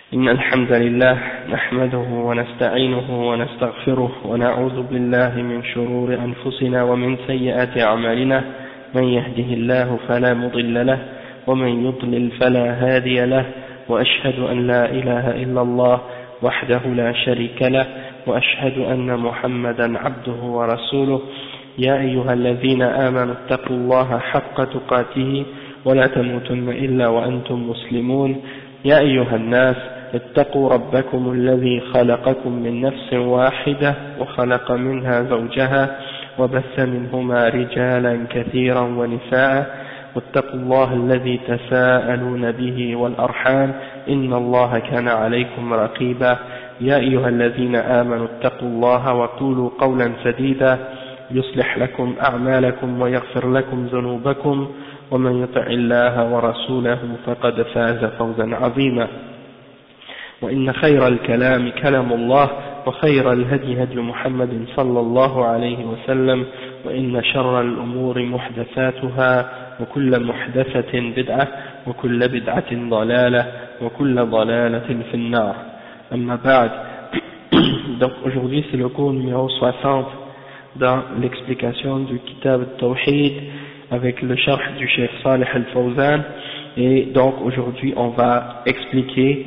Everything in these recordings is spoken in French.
إن الحمد لله نحمده ونستعينه ونستغفره ونعوذ بالله من شرور أنفسنا ومن سيئات أعمالنا من يهده الله فلا مضل له ومن يضلل فلا هادي له وأشهد أن لا إله إلا الله وحده لا شريك له وأشهد أن محمدا عبده ورسوله يا أيها الذين آمنوا اتقوا الله حق تقاته ولا تموتن إلا وأنتم مسلمون يا أيها الناس اتقوا ربكم الذي خلقكم من نفس واحدة وخلق منها زوجها وبث منهما رجالا كثيرا ونساء واتقوا الله الذي تساءلون به والأرحام إن الله كان عليكم رقيبا يا أيها الذين آمنوا اتقوا الله وقولوا قولا سديدا يصلح لكم أعمالكم ويغفر لكم ذنوبكم ومن يطع الله ورسوله فقد فاز فوزا عظيما وإن خير الكلام كلام الله وخير الهدي هدي محمد صلى الله عليه وسلم وإن شر الأمور محدثاتها وكل محدثة بدعة وكل بدعة ضلالة وكل ضلالة في النار أما بعد. Donc aujourd'hui c'est le cours numéro 60 dans l'explication du Kitab al-Tawhid avec le sharh du Cheikh Salih al-Fawzan, et donc aujourd'hui on va expliquer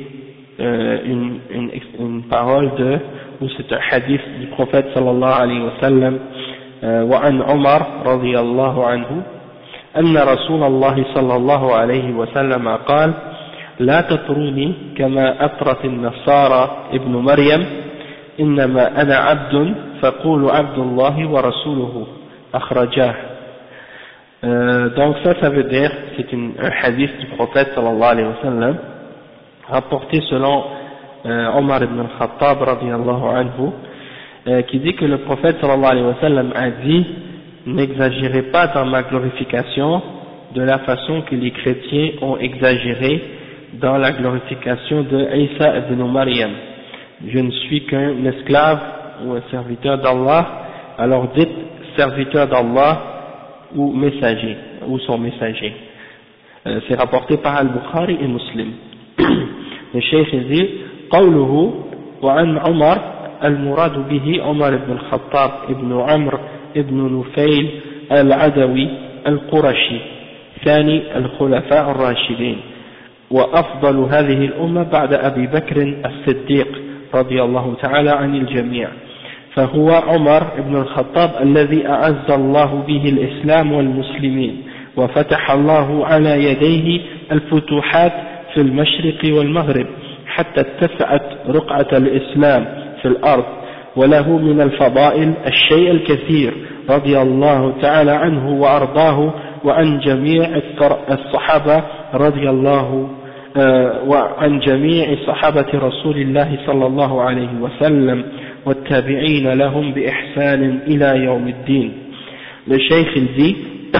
une parole ou c'est un hadith du prophète sallallahu alayhi wa sallam. وعن عمر رضي الله عنه أن رسول الله صلى الله عليه وسلم قال لا تطروني كما أطرت النصارى ابن مريم إنما أنا عبد فقولوا عبد الله ورسوله أخرجاه. Donc ça veut dire, c'est un hadith du prophète sallallahu alayhi wa sallam rapporté selon Omar ibn al-Khattab radiyallahu anhu, qui dit que le prophète sallallahu alayhi wa sallam a dit: n'exagérez pas dans ma glorification de la façon que les chrétiens ont exagéré dans la glorification de Isa ibn Maryam. Je ne suis qu'un esclave ou un serviteur d'Allah, alors dites serviteur d'Allah ou messager, ou son messager. C'est rapporté par Al-Bukhari et Muslim. Le cheikh dit: قوله وعن عمر المراد به عمر بن الخطاب ابن عمرو ابن نفيل العدوي القرشي ثاني الخلفاء الراشدين وأفضل هذه الأمة بعد أبي بكر الصديق رضي الله تعالى عن الجميع، فهو عمر بن الخطاب الذي أعز الله به الإسلام والمسلمين وفتح الله على يديه الفتوحات في المشرق والمغرب حتى اتسعت رقعة الإسلام في الأرض، وله من الفضائل الشيء الكثير رضي الله تعالى عنه وأرضاه وعن جميع الصحابة رضي الله وعن جميع صحابة رسول الله صلى الله عليه وسلم والتابعين لهم بإحسان إلى يوم الدين. Le cheikh il dit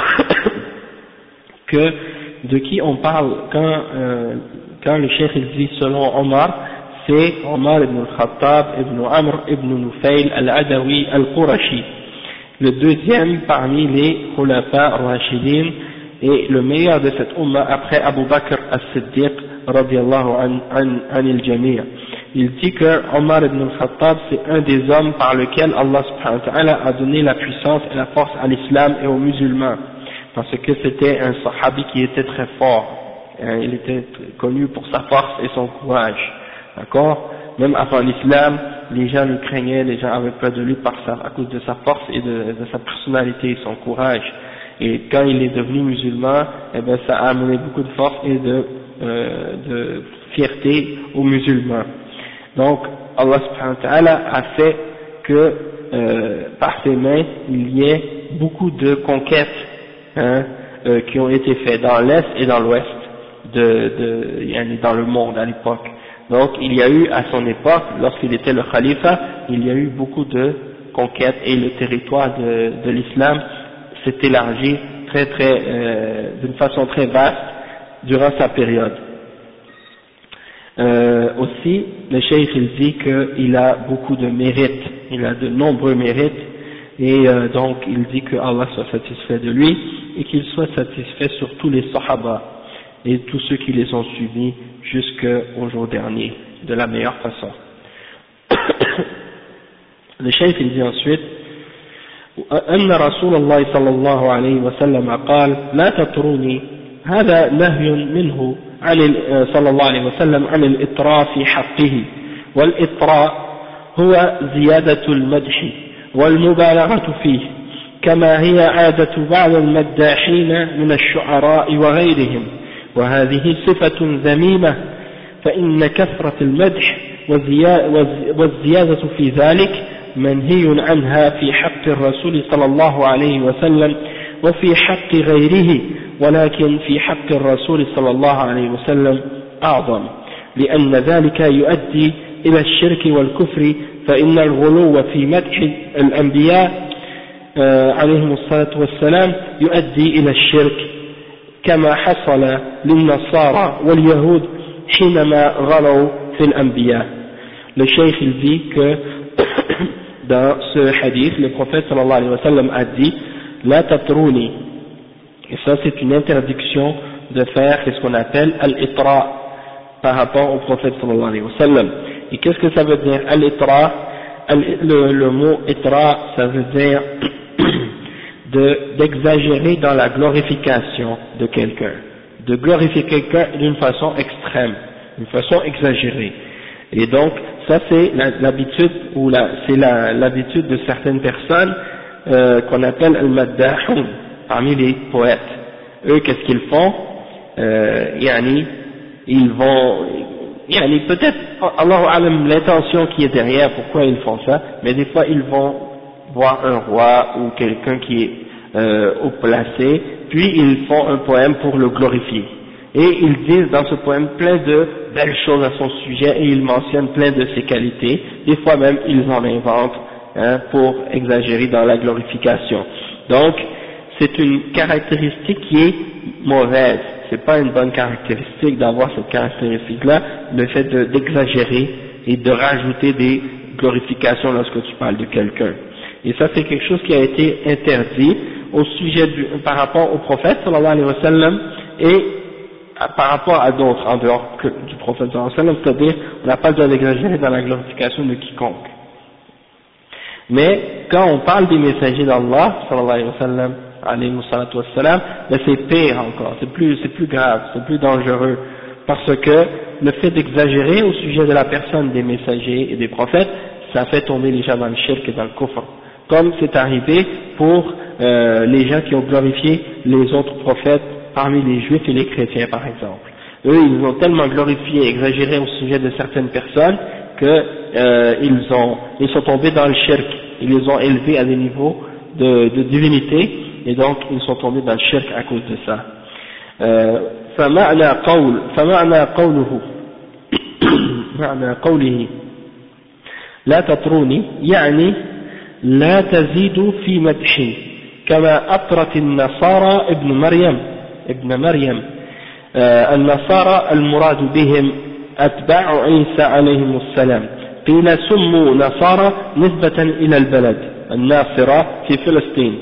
que de qui on parle quand le cheikh il dit selon Omar, c'est Omar ibn al-Khattab ibn Amr ibn Nufayl al-Adawi al-Qurashi, le deuxième parmi les Khulafa Rashidin et le meilleur de cette umma après Abu Bakr as-Siddiq radiyallahu anil jami'. Il dit que Omar ibn al-Khattab c'est un des hommes par lequel Allah subhanahu wa ta'ala a donné la puissance et la force à l'islam et aux musulmans, parce que c'était un sahabi qui était très fort, il était connu pour sa force et son courage, d'accord. Même avant l'islam, les gens le craignaient, les gens avaient peur de lui à cause de sa force et de sa personnalité et son courage. Et quand il est devenu musulman, eh ben ça a amené beaucoup de force et de fierté aux musulmans. Donc Allah subhanahu wa ta'ala a fait que par ses mains il y ait beaucoup de conquêtes qui ont été faites dans l'est et dans l'ouest dans le monde à l'époque. Donc il y a eu à son époque, lorsqu'il était le khalifa, il y a eu beaucoup de conquêtes et le territoire de l'islam s'est élargi d'une façon très vaste durant sa période. Aussi, le cheikh il dit qu'il a beaucoup de mérites, il a de nombreux mérites, et donc il dit que Allah soit satisfait de lui et qu'il soit satisfait sur tous les sahaba et tous ceux qui les ont suivis jusqu'au jour dernier. de la meilleure façon. Le cheikh il dit ensuite أن رسول الله صلى الله عليه وسلم قال لا تطروني هذا نهي منه عن صلى الله عليه وسلم عن الإطراء في حقه والإطراء هو زيادة المدح والمبالغة فيه كما هي عادة بعض المداحين من الشعراء وغيرهم وهذه صفة ذميمة فإن كثرة المدح والزيادة في ذلك منهي عنها في حق الرسول صلى الله عليه وسلم وفي حق غيره ولكن في حق الرسول صلى الله عليه وسلم أعظم لأن ذلك يؤدي إلى الشرك والكفر فإن الغلو في مدح الأنبياء عليهم الصلاة والسلام يؤدي إلى الشرك كما حصل للنصارى واليهود حينما غلوا في الأنبياء. Le cheikh il dit que dans ce hadith, le prophète sallallahu alayhi wa sallam a dit la tatrouni, et ça c'est une interdiction de faire ce qu'on appelle al-itra par rapport au prophète sallallahu alayhi wa sallam. Et qu'est-ce que ça veut dire al-itra? Le mot itra, ça veut dire d'exagérer dans la glorification de quelqu'un, de glorifier quelqu'un d'une façon extrême, d'une façon exagérée. Et donc, ça c'est l'habitude, ou c'est l'habitude de certaines personnes qu'on appelle al-maddahun, parmi les poètes. Eux, qu'est-ce qu'ils font? Ils vont, peut-être, Allahu alam, l'intention qui est derrière, pourquoi ils font ça, mais des fois ils vont voir un roi ou quelqu'un qui est haut placé, puis ils font un poème pour le glorifier. Et ils disent dans ce poème plein de belles choses à son sujet et ils mentionnent plein de ses qualités. Des fois même ils en inventent pour exagérer dans la glorification. Donc c'est une caractéristique qui est mauvaise. C'est pas une bonne caractéristique d'avoir cette caractéristique-là, le fait d'exagérer et de rajouter des glorifications lorsque tu parles de quelqu'un. Et ça c'est quelque chose qui a été interdit au sujet par rapport au prophète sallallahu alayhi wa sallam et par rapport à d'autres en dehors du prophète sallallahu alayhi wa sallam, c'est-à-dire on n'a pas le droit d'exagérer dans la glorification de quiconque. Mais quand on parle des messagers d'Allah sallallahu alayhi wa sallam, alayhi salatu wa sallam, ben c'est pire encore, c'est plus grave, c'est plus dangereux, parce que le fait d'exagérer au sujet de la personne des messagers et des prophètes, ça fait tomber les gens dans le shirk et dans le kufr, comme c'est arrivé pour les gens qui ont glorifié les autres prophètes parmi les juifs et les chrétiens par exemple. Eux ils ont tellement glorifié et exagéré au sujet de certaines personnes que ils sont tombés dans le shirk, ils les ont élevés à des niveaux de divinité et donc ils sont tombés dans le shirk à cause de ça. فمعنى قوله لا تطروني يعني لا تزيدوا في مدحي كما أطرت النصارى ابن مريم النصارى المراد بهم أتباع عيسى عليهم السلام قيل سموا نصارى نسبة إلى البلد الناصرة في فلسطين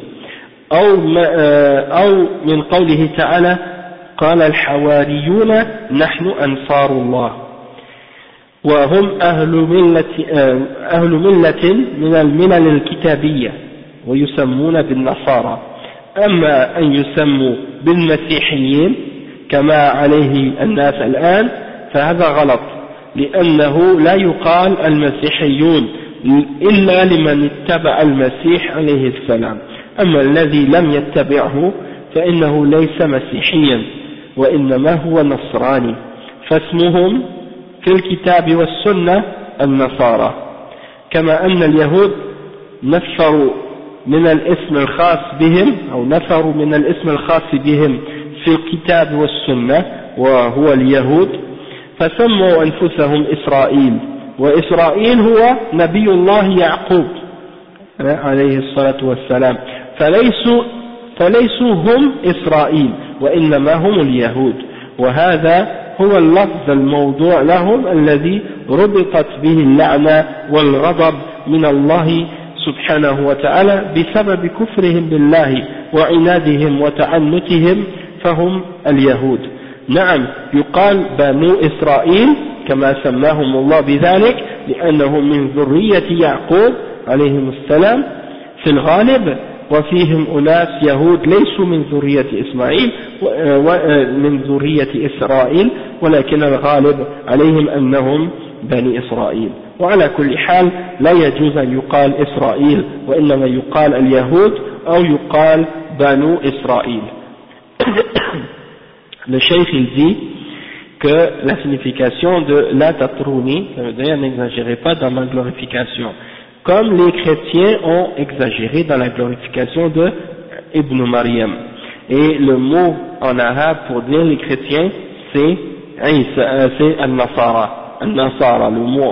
أو من قوله تعالى قال الحواريون نحن أنصار الله وهم أهل ملة من الملل الكتابية ويسمون بالنصارى أما أن يسموا بالمسيحيين كما عليه الناس الآن فهذا غلط لأنه لا يقال المسيحيون إلا لمن اتبع المسيح عليه السلام أما الذي لم يتبعه فإنه ليس مسيحيا وإنما هو نصراني فاسمهم في الكتاب والسنة النصارى كما أن اليهود نفروا من الاسم الخاص بهم أو نفروا من الاسم الخاص بهم في الكتاب والسنة وهو اليهود فسموا أنفسهم إسرائيل وإسرائيل هو نبي الله يعقوب عليه الصلاة والسلام فليسوا هم إسرائيل وإنما هم اليهود وهذا هو اللفظ الموضوع لهم الذي ربطت به اللعنة والغضب من الله سبحانه وتعالى بسبب كفرهم بالله وعنادهم وتعنتهم فهم اليهود. نعم يقال بنو إسرائيل كما سماهم الله بذلك لأنهم من ذرية يعقوب عليهم السلام في الغالب وفيهم أناس يهود ليسوا من ذرية إسماعيل من ذرية إسرائيل ولكن الغالب عليهم أنهم بني إسرائيل. وعلى كل حال لا يجوز أن يقال إسرائيل وإنما يقال اليهود أو يقال بنو إسرائيل. Le cheikh il dit que la signification de la tatrouni, ça veut dire n'exagérez pas dans ma glorification, comme les chrétiens ont exagéré dans la glorification de Ibn Maryam. Et le mot en arabe pour dire les chrétiens, c'est An-Nasara, le mot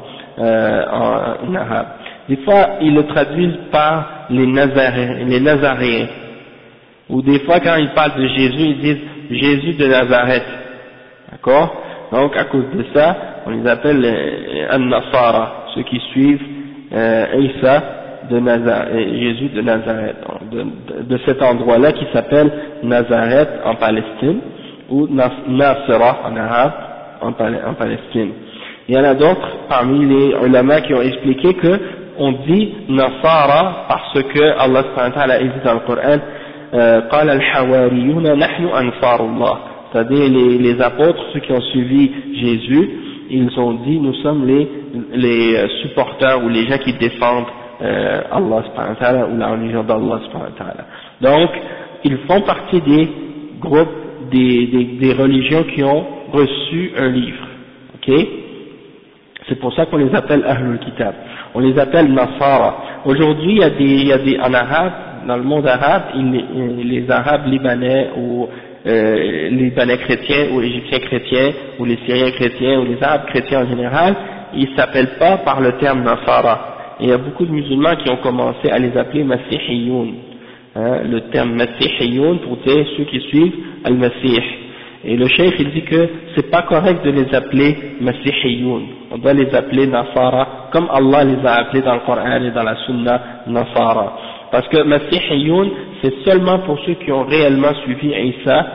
en arabe. Des fois, ils le traduisent par les Nazaréens. Ou des fois, quand ils parlent de Jésus, ils disent Jésus de Nazareth. D'accord? Donc, à cause de ça, on les appelle An-Nasara, ceux qui suivent Isa de Jésus de Nazareth, de cet endroit-là qui s'appelle Nazareth en Palestine, ou Nasra en arabe en Palestine. Il y en a d'autres parmi les ulama qui ont expliqué que on dit Nasara parce que Allah subhanahu wa ta'ala a dit dans le Coran قال الحواريون نحن أنصار الله, c'est-à-dire les apôtres, ceux qui ont suivi Jésus, ils ont dit nous sommes les supporters ou les gens qui défendent Allah subhanahu wa ta'ala ou la religion d'Allah subhanahu wa ta'ala. Donc ils font partie des groupes des religions qui ont reçu un livre. Ok, c'est pour ça qu'on les appelle Ahlul Kitab, on les appelle Nasara. Aujourd'hui il y a des en arabe, dans le monde arabe, les arabes libanais ou libanais chrétiens ou égyptiens chrétiens ou les syriens chrétiens ou les arabes chrétiens en général, ils ne s'appellent pas par le terme Nasara. Et il y a beaucoup de musulmans qui ont commencé à les appeler Masihiyoun, le terme Masihiyoun pour dire ceux qui suivent Al-Masih. Et le cheikh il dit que c'est pas correct de les appeler Masihiyoun, on doit les appeler Nasara comme Allah les a appelés dans le Coran et dans la Sunna Nasara. Parce que Masihiyoun, c'est seulement pour ceux qui ont réellement suivi Isa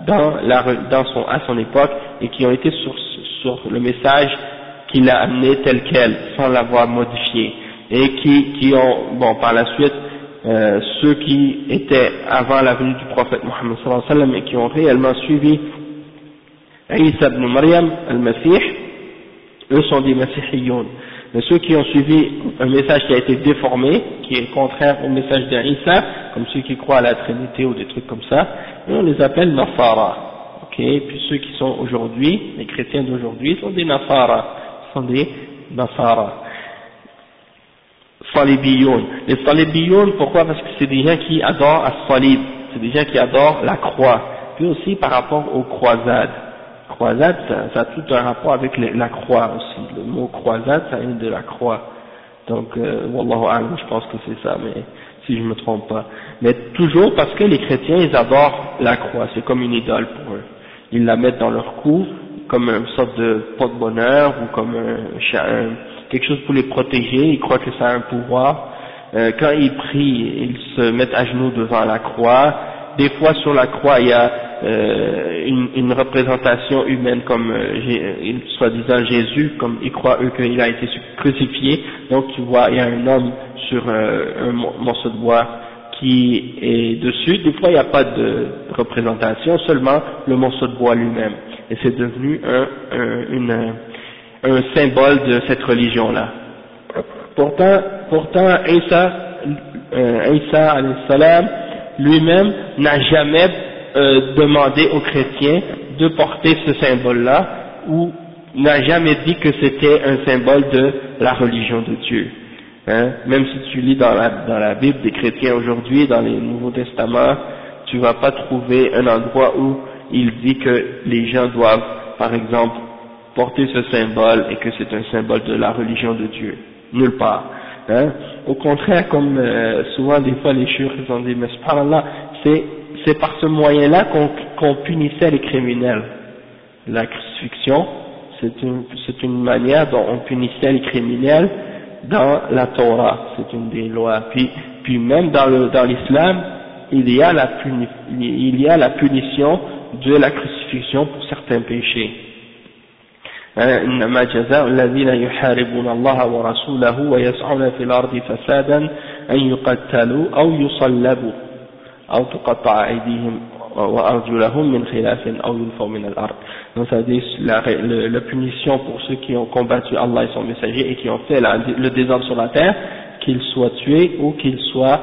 à son époque et qui ont été sur le message qu'il a amené tel quel, sans l'avoir modifié. Et qui ont, bon, par la suite, ceux qui étaient avant la venue du prophète Mohammed sallallahu alayhi wa sallam et qui ont réellement suivi Isa ibn Maryam, al-Masih, eux sont des Masihiyoun. Mais ceux qui ont suivi un message qui a été déformé, qui est contraire au message d'Isa, comme ceux qui croient à la Trinité ou des trucs comme ça, on les appelle Nasara. Ok, puis ceux qui sont aujourd'hui, les chrétiens d'aujourd'hui, sont des Nasara, Salibiyoun. Les Salibiyoun, pourquoi? Parce que c'est des gens qui adorent As-Salib, c'est des gens qui adorent la croix, puis aussi par rapport aux croisades. Croisade, ça a tout un rapport avec la croix aussi. Le mot croisade, ça vient de la croix. Donc, wallahu a'lam, je pense que c'est ça, mais si je me trompe pas. Mais toujours parce que les chrétiens, ils adorent la croix, c'est comme une idole pour eux. Ils la mettent dans leur cou, comme une sorte de porte-bonheur, ou comme quelque chose pour les protéger, ils croient que ça a un pouvoir. Quand ils prient, ils se mettent à genoux devant la croix. Des fois sur la croix, il y a une représentation humaine comme soi-disant Jésus, comme ils croient eux qu'il a été crucifié. Donc tu vois, il y a un homme sur un morceau de bois qui est dessus. Des fois il n'y a pas de représentation, seulement le morceau de bois lui-même. Et c'est devenu un symbole de cette religion-là. Pourtant Isa alayhi salam lui-même n'a jamais demandé aux chrétiens de porter ce symbole-là, ou n'a jamais dit que c'était un symbole de la religion de Dieu. Même si tu lis dans la Bible des chrétiens aujourd'hui, dans les Nouveaux Testaments, tu vas pas trouver un endroit où il dit que les gens doivent, par exemple, porter ce symbole et que c'est un symbole de la religion de Dieu. Nulle part. Au contraire, comme souvent des fois les chouïrs ils ont dit, mais subhanallah, c'est par ce moyen-là qu'on punissait les criminels. La crucifixion, c'est une manière dont on punissait les criminels dans la Torah, c'est une des lois. Puis même dans l'islam, il y a la punition de la crucifixion pour certains péchés. إنما جزاء الذين يحاربون الله ورسوله ويسعون في الأرض فسادا أن يقتلوا أو يصلبوا أو تقطع أيديهم وأرجلهم من خلاف أو ينفوا من الأرض. Donc ça dit la punition pour ceux qui ont combattu Allah et son messager et qui ont fait le désordre sur la terre, qu'ils soient tués ou qu'ils soient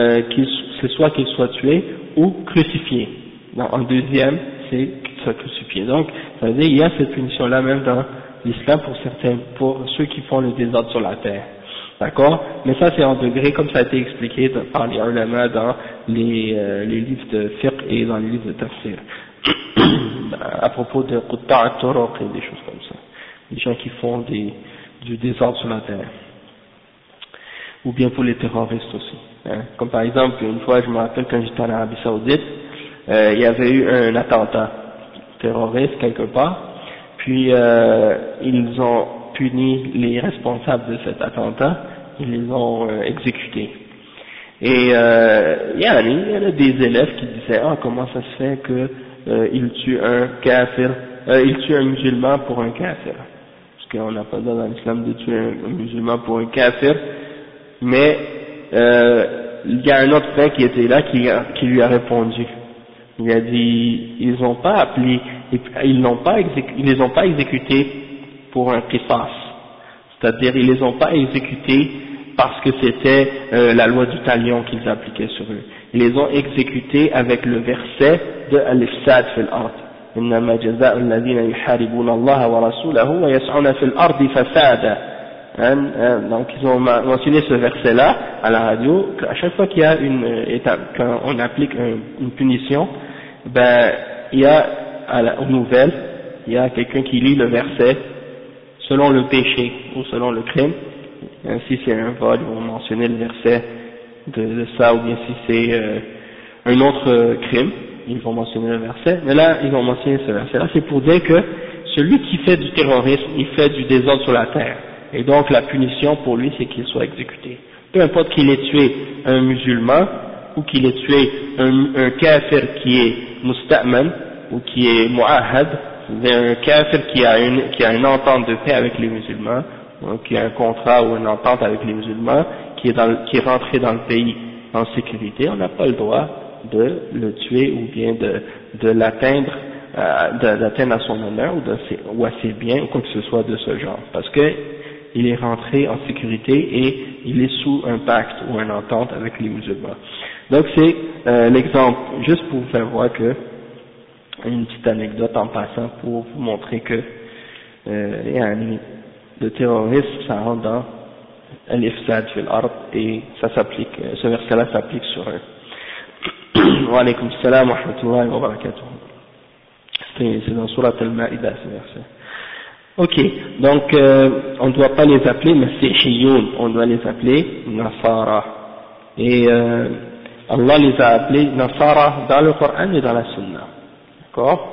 tués ou crucifiés. En deuxième, c'est qu'ils soient crucifiés. Donc ça veut dire il y a cette punition là même dans l'islam pour ceux qui font le désordre sur la terre. D'accord? Mais ça c'est en degré comme ça a été expliqué par les ulama dans les livres de fiqh et dans les livres de tafsir. À propos de Qutta' Turuq et des choses comme ça. Les gens qui font du désordre sur la terre. Ou bien pour les terroristes aussi. Comme par exemple, une fois je me rappelle quand j'étais en Arabie Saoudite, il y avait eu un attentat terroriste quelque part, puis ils ont puni les responsables de cet attentat, ils les ont exécutés. Et il y a des élèves qui disaient comment ça se fait que il tue un kafir, il tue un musulman pour un kafir, parce qu'on n'a pas le droit dans l'islam de tuer un musulman pour un kafir, mais il y a un autre frère qui était là qui lui a répondu. Il a dit ils les ont pas exécutés pour un qisas, c'est-à-dire ils les ont pas exécutés parce que c'était la loi du talion qu'ils appliquaient sur eux. Ils les ont exécutés avec le verset de al-ifsad fil ard. Innama jaza'u alladhina yuharibuna Allah wa rasulahu wa yas'una fil ardi fasada. Donc ils ont mentionné ce verset-là à la radio. À chaque fois qu'il y a une étape, quand on applique une punition, il y a aux nouvelles, il y a quelqu'un qui lit le verset selon le péché ou selon le crime. Si c'est un vol, ils vont mentionner le verset de ça, ou bien si c'est un autre crime, ils vont mentionner le verset. Mais là, ils vont mentionner ce verset-là. C'est pour dire que celui qui fait du terrorisme, il fait du désordre sur la terre. Et donc la punition pour lui, c'est qu'il soit exécuté. Peu importe qu'il ait tué un musulman, ou qu'il ait tué un kafir qui est musta'man, ou qui est mu'ahad, c'est-à-dire un kafir qui a une entente de paix avec les musulmans, qui a un contrat ou une entente avec les musulmans, qui est rentré dans le pays en sécurité, on n'a pas le droit de le tuer ou bien de l'atteindre, d'atteindre à son honneur ou à ses biens ou quoi que ce soit de ce genre, parce que il est rentré en sécurité et il est sous un pacte ou une entente avec les musulmans. Donc c'est l'exemple, juste pour vous faire voir que, une petite anecdote en passant pour vous montrer que le terrorisme, ça rentre dans al-ifsad fil ard et ça s'applique, ce verset-là s'applique sur eux. Wa alaykum salam wa rahmatullahi wa barakatuh. C'est dans Surat al-Ma'ida ce verset. Ok, donc on ne doit pas les appeler Masihiyoun, on doit les appeler Nasara. Et Allah les a appelés Nasara dans le Coran et dans la Sunna. D'accord?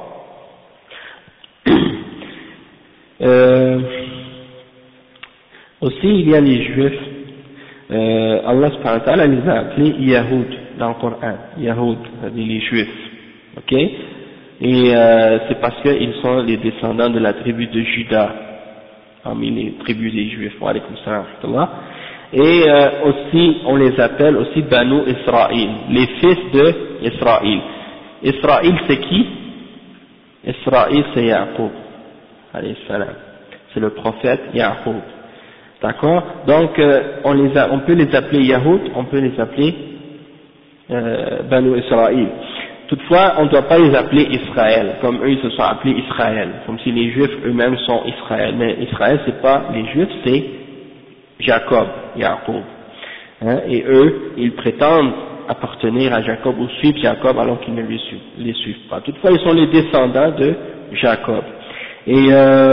Aussi il y a les Juifs, Allah subhanahu wa ta'ala les a appelés Yahoud dans le Coran, Yahoud, c'est-à-dire les Juifs. Ok? Et c'est parce qu'ils sont les descendants de la tribu de Juda, parmi les tribus des Juifs. Wa alaykum salam wa rahmatullah. Et aussi, on les appelle aussi Banu Israël, les fils de Israël. Israël c'est qui? Israël c'est Yaqub, alayhi salam. C'est le prophète Yaqub. D'accord? Donc on peut les appeler Yahoud, on peut les appeler Banu Israël. Toutefois, on ne doit pas les appeler Israël, comme eux ils se sont appelés Israël, comme si les Juifs eux-mêmes sont Israël. Mais Israël c'est pas les Juifs, c'est Jacob, Yaqub. Et eux, ils prétendent appartenir à Jacob ou suivre Jacob alors qu'ils ne les suivent pas. Toutefois, ils sont les descendants de Jacob. Et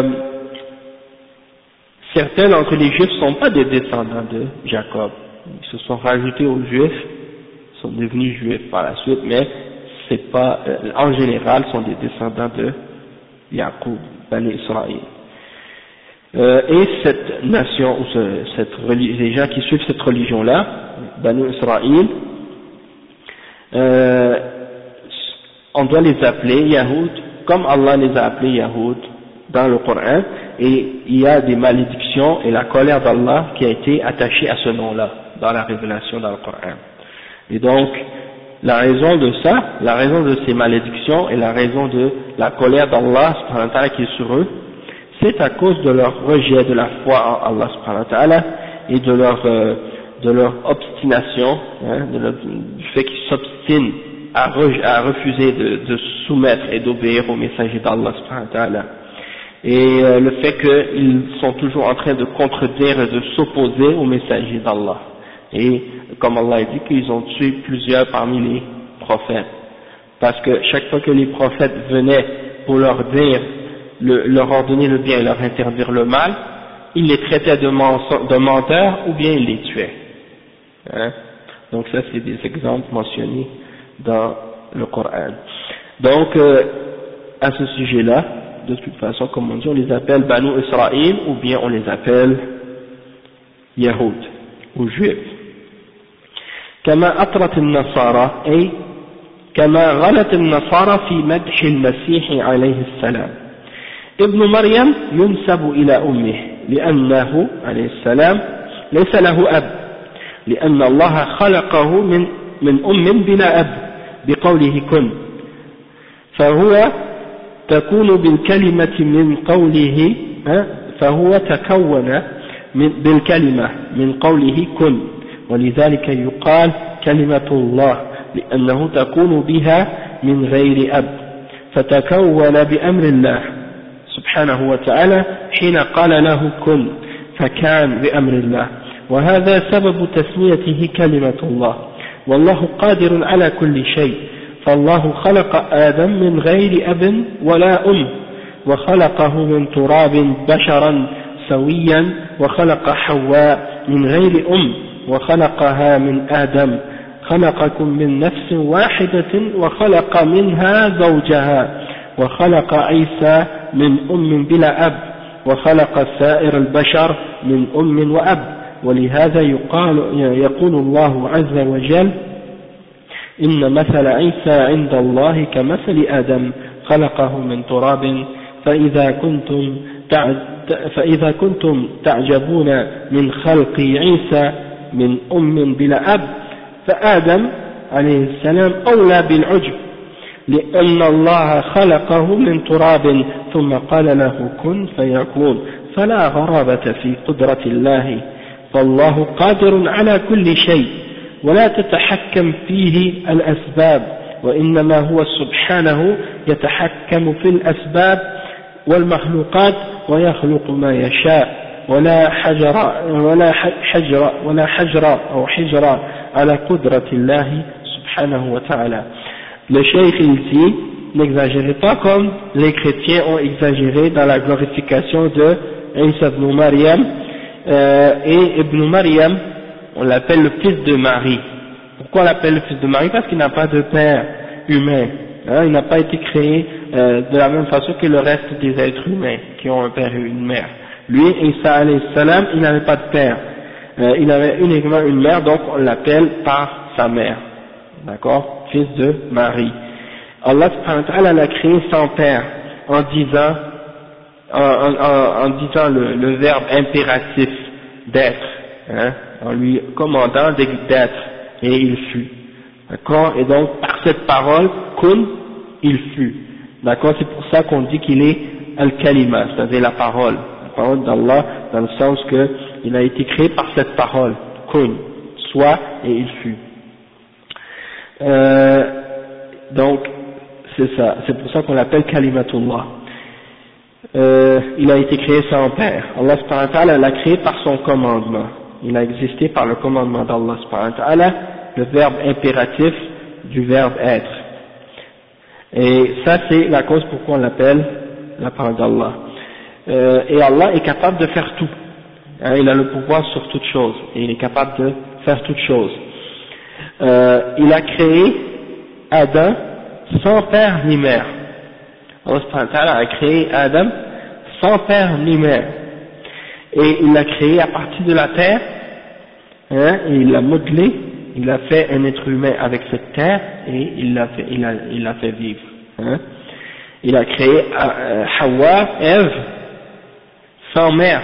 certains d'entre les Juifs ne sont pas des descendants de Jacob. Ils se sont rajoutés aux Juifs, sont devenus Juifs par la suite, mais c'est pas, en général, sont des descendants de Yaqub, Bani Israël. Et cette nation, ou les gens qui suivent cette religion-là, Bani Israël, on doit les appeler Yahoud, comme Allah les a appelés Yahoud dans le Coran, et il y a des malédictions et la colère d'Allah qui a été attachée à ce nom-là, dans la révélation dans le Coran. Et donc, la raison de ça, la raison de ces malédictions et la raison de la colère d'Allah subhanahu wa ta'ala qui est sur eux, c'est à cause de leur rejet de la foi en Allah subhanahu wa ta'ala et de leur obstination, du fait qu'ils s'obstinent à refuser de soumettre et d'obéir au messager d'Allah subhanahu wa ta'ala. Et le fait qu'ils sont toujours en train de contredire et de s'opposer au messager d'Allah. Et comme Allah dit qu'ils ont tué plusieurs parmi les prophètes. Parce que chaque fois que les prophètes venaient pour leur dire, leur ordonner le bien et leur interdire le mal, ils les traitaient de menteurs ou bien ils les tuaient. Donc ça c'est des exemples mentionnés dans le Coran. Donc à ce sujet-là, de toute façon, comme on dit, on les appelle Banu Israël ou bien on les appelle Yahoud ou Juifs. كما أطرت النصارى أي كما غلت النصارى في مدح المسيح عليه السلام. ابن مريم ينسب إلى أمه لأنه عليه السلام ليس له أب، لأن الله خلقه من أم بلا أب بقوله كن، فهو تكون بالكلمة من قوله فهو تكون بالكلمة من قوله كن، ولذلك يقال كلمة الله لأنه تكون بها من غير أب، فتكون بأمر الله سبحانه وتعالى حين قال له كن فكان بأمر الله، وهذا سبب تسميته كلمة الله. والله قادر على كل شيء، فالله خلق آدم من غير أب ولا أم، وخلقه من تراب بشرا سويا، وخلق حواء من غير أم وخلقها من آدم، خلقكم من نفس واحدة وخلق منها زوجها، وخلق عيسى من أم بلا أب، وخلق سائر البشر من أم وأب. ولهذا يقول الله عز وجل إن مثل عيسى عند الله كمثل آدم خلقه من تراب، فإذا كنتم تعجبون من خلق عيسى من أم بلا أب، فآدم عليه السلام أولى بالعجب، لأن الله خلقه من تراب ثم قال له كن فيكون، فلا غرابة في قدرة الله، فالله قادر على كل شيء ولا تتحكم فيه الأسباب، وإنما هو سبحانه يتحكم في الأسباب والمخلوقات ويخلق ما يشاء، ولا حجر على قدرة الله سبحانه وتعالى. Le cheikh il dit, n'exagérez pas comme les chrétiens ont exagéré dans la glorification de Isa ibn Maryam, et Ibn Maryam, on l'appelle le fils de Marie. Pourquoi on l'appelle le fils de Marie? Parce qu'il n'a pas de père humain, il n'a pas été créé de la même façon que le reste des êtres humains qui ont un père et une mère. Lui, Isa alayhi salam, il n'avait pas de père, il avait uniquement une mère, donc on l'appelle par sa mère, d'accord, fils de Marie. Allah subhanahu wa ta'ala l'a créé sans père, en disant le verbe impératif d'être, en lui commandant d'être, et il fut, d'accord, et donc par cette parole, kun, il fut, d'accord, c'est pour ça qu'on dit qu'il est al-kalima, c'est-à-dire la parole d'Allah, dans le sens que il a été créé par cette parole, kun, soit, et il fut. Donc, c'est ça, c'est pour ça qu'on l'appelle kalimatullah. Il a été créé sans père. Allah subhanahu wa ta'ala l'a créé par son commandement. Il a existé par le commandement d'Allah subhanahu wa ta'ala, le verbe impératif du verbe être. Et ça c'est la cause pourquoi on l'appelle la parole d'Allah. Et Allah est capable de faire tout. Il a le pouvoir sur toute chose. Et il est capable de faire toute chose. Il a créé Adam sans père ni mère. Allah subhanahu wa ta'ala a créé Adam sans père ni mère. Et il l'a créé à partir de la terre, et il l'a modelé, il a fait un être humain avec cette terre, et il l'a fait vivre. il a créé Hawa, Ève, sans mère,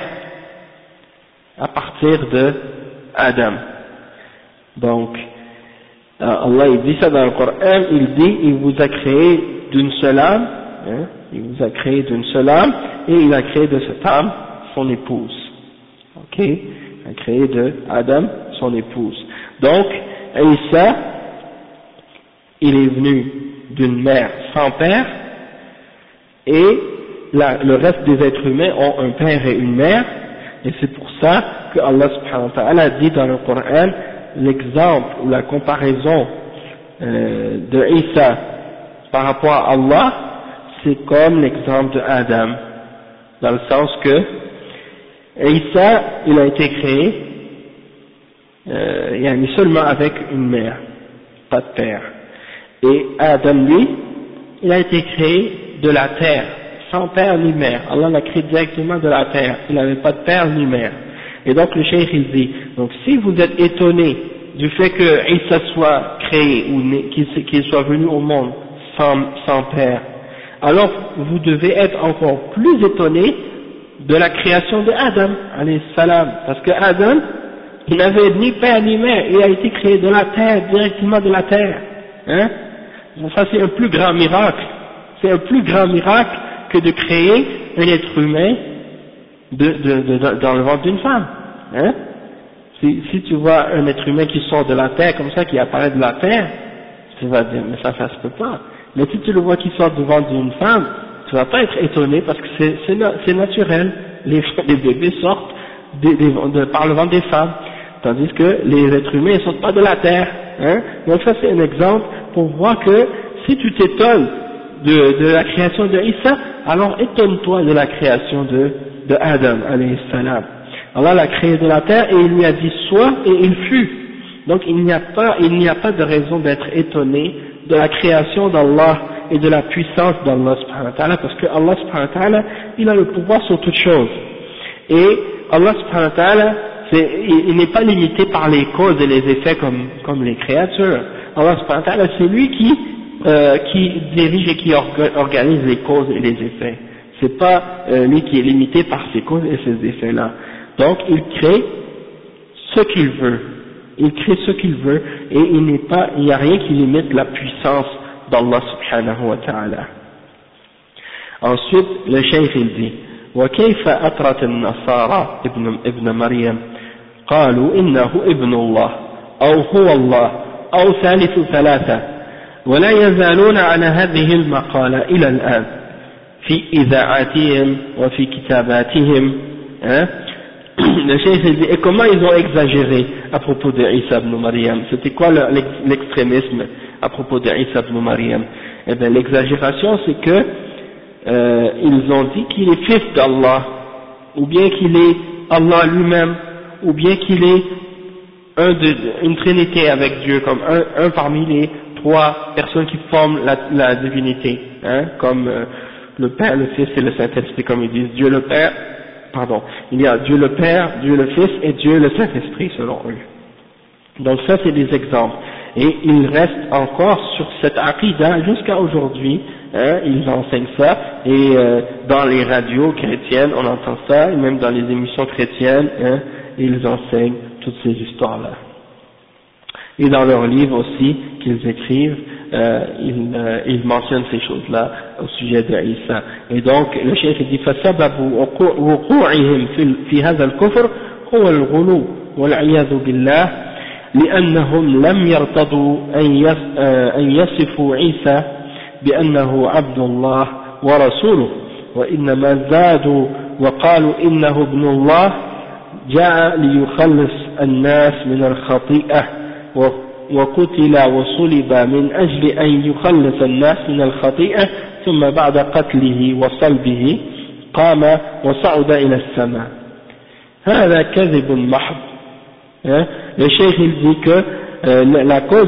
à partir de Adam. Donc, Allah il dit ça dans le Coran, il dit, il vous a créé d'une seule âme, hein, il vous a créé d'une seule âme, et il a créé de cette âme son épouse. Ok? Il a créé de Adam son épouse. Donc, Isa, il est venu d'une mère sans père, et le reste des êtres humains ont un père et une mère, et c'est pour ça que Allah subhanahu wa ta'ala dit dans le Coran, l'exemple ou la comparaison de Isa par rapport à Allah, c'est comme l'exemple de Adam, dans le sens que Isa, il a été créé seulement avec une mère, pas de père. Et Adam, lui, il a été créé de la terre, sans père ni mère. Allah l'a créé directement de la terre, il n'avait pas de père ni mère. Et donc le cheikh il dit, donc si vous êtes étonné du fait que Isa soit créé ou qu'il soit venu au monde sans père, alors vous devez être encore plus étonné de la création de Adam, alayhi salam, parce que Adam, il n'avait ni père ni mère, il a été créé de la terre, directement de la terre, hein. Ça c'est un plus grand miracle, c'est un plus grand miracle que de créer un être humain dans le ventre d'une femme, hein. Si tu vois un être humain qui sort de la terre comme ça, qui apparaît de la terre, tu vas dire, mais ça se peut pas. Mais si tu le vois qui sort du ventre d'une femme, tu vas pas être étonné parce que c'est naturel. Les bébés sortent par le ventre des femmes, tandis que les êtres humains ne sortent pas de la terre, hein. Donc ça c'est un exemple pour voir que si tu t'étonnes de la création de Isa, alors étonne-toi de la création de Adam, alayhi salam. Allah l'a créé de la terre et il lui a dit sois et il fut. Donc il n'y a pas de raison d'être étonné de la création d'Allah et de la puissance d'Allah subhanahu wa ta'ala, parce que Allah subhanahu wa ta'ala, il a le pouvoir sur toutes choses. Et Allah subhanahu wa ta'ala, il n'est pas limité par les causes et les effets comme les créatures. Allah subhanahu wa ta'ala, c'est lui qui dirige et qui organise les causes et les effets. C'est pas lui qui est limité par ces causes et ces effets-là. Donc il crée ce qu'il veut, il crée ce qu'il veut, et il n'y a rien qui limite la puissance d'Allah subhanahu wa ta'ala. Ensuite, le cheikh il dit, وكيف أطرت النصارى ابن مريم قالوا إنه ابن الله أو هو الله أو ثالث ثلاثة ولا يزالون على هذه المقالة إلى الآن في إذاعاتهم وفي كتاباتهم. Le cheikh dit, et comment ils ont exagéré à propos de Isa ibn Maryam? C'était quoi l'extrémisme à propos de Isa ibn Maryam? Eh bien l'exagération c'est que ils ont dit qu'il est fils d'Allah, ou bien qu'il est Allah lui-même, ou bien qu'il est une trinité avec Dieu, comme un parmi les trois personnes qui forment la divinité, hein, comme le Père, le Fils et le Saint-Esprit, comme ils disent, Dieu le Père. Pardon, il y a Dieu le Père, Dieu le Fils et Dieu le Saint-Esprit selon eux. Donc ça c'est des exemples. Et ils restent encore sur cette aqidah jusqu'à aujourd'hui, hein, ils enseignent ça, et dans les radios chrétiennes on entend ça, et même dans les émissions chrétiennes, hein, ils enseignent toutes ces histoires-là. Et dans leurs livres aussi qu'ils écrivent, ils mentionnent ces choses-là au sujet de Isa. Et donc le cheikh dit فسبب وقوعهم في هذا الكفر هو الغلو والعياذ بالله لأنهم لم يرتضوا أن يصفوا عيسى بأنه عبد الله ورسوله وإنما زادوا وقالوا إنه ابن الله جاء ليخلص الناس من الخطيئة وقتل وصلب من أجل أن يخلص الناس من الخطيئة ثم بعد قتله وصلبه قام وصعد إلى السماء. هذا كذب محض. Le cheikh il dit que la cause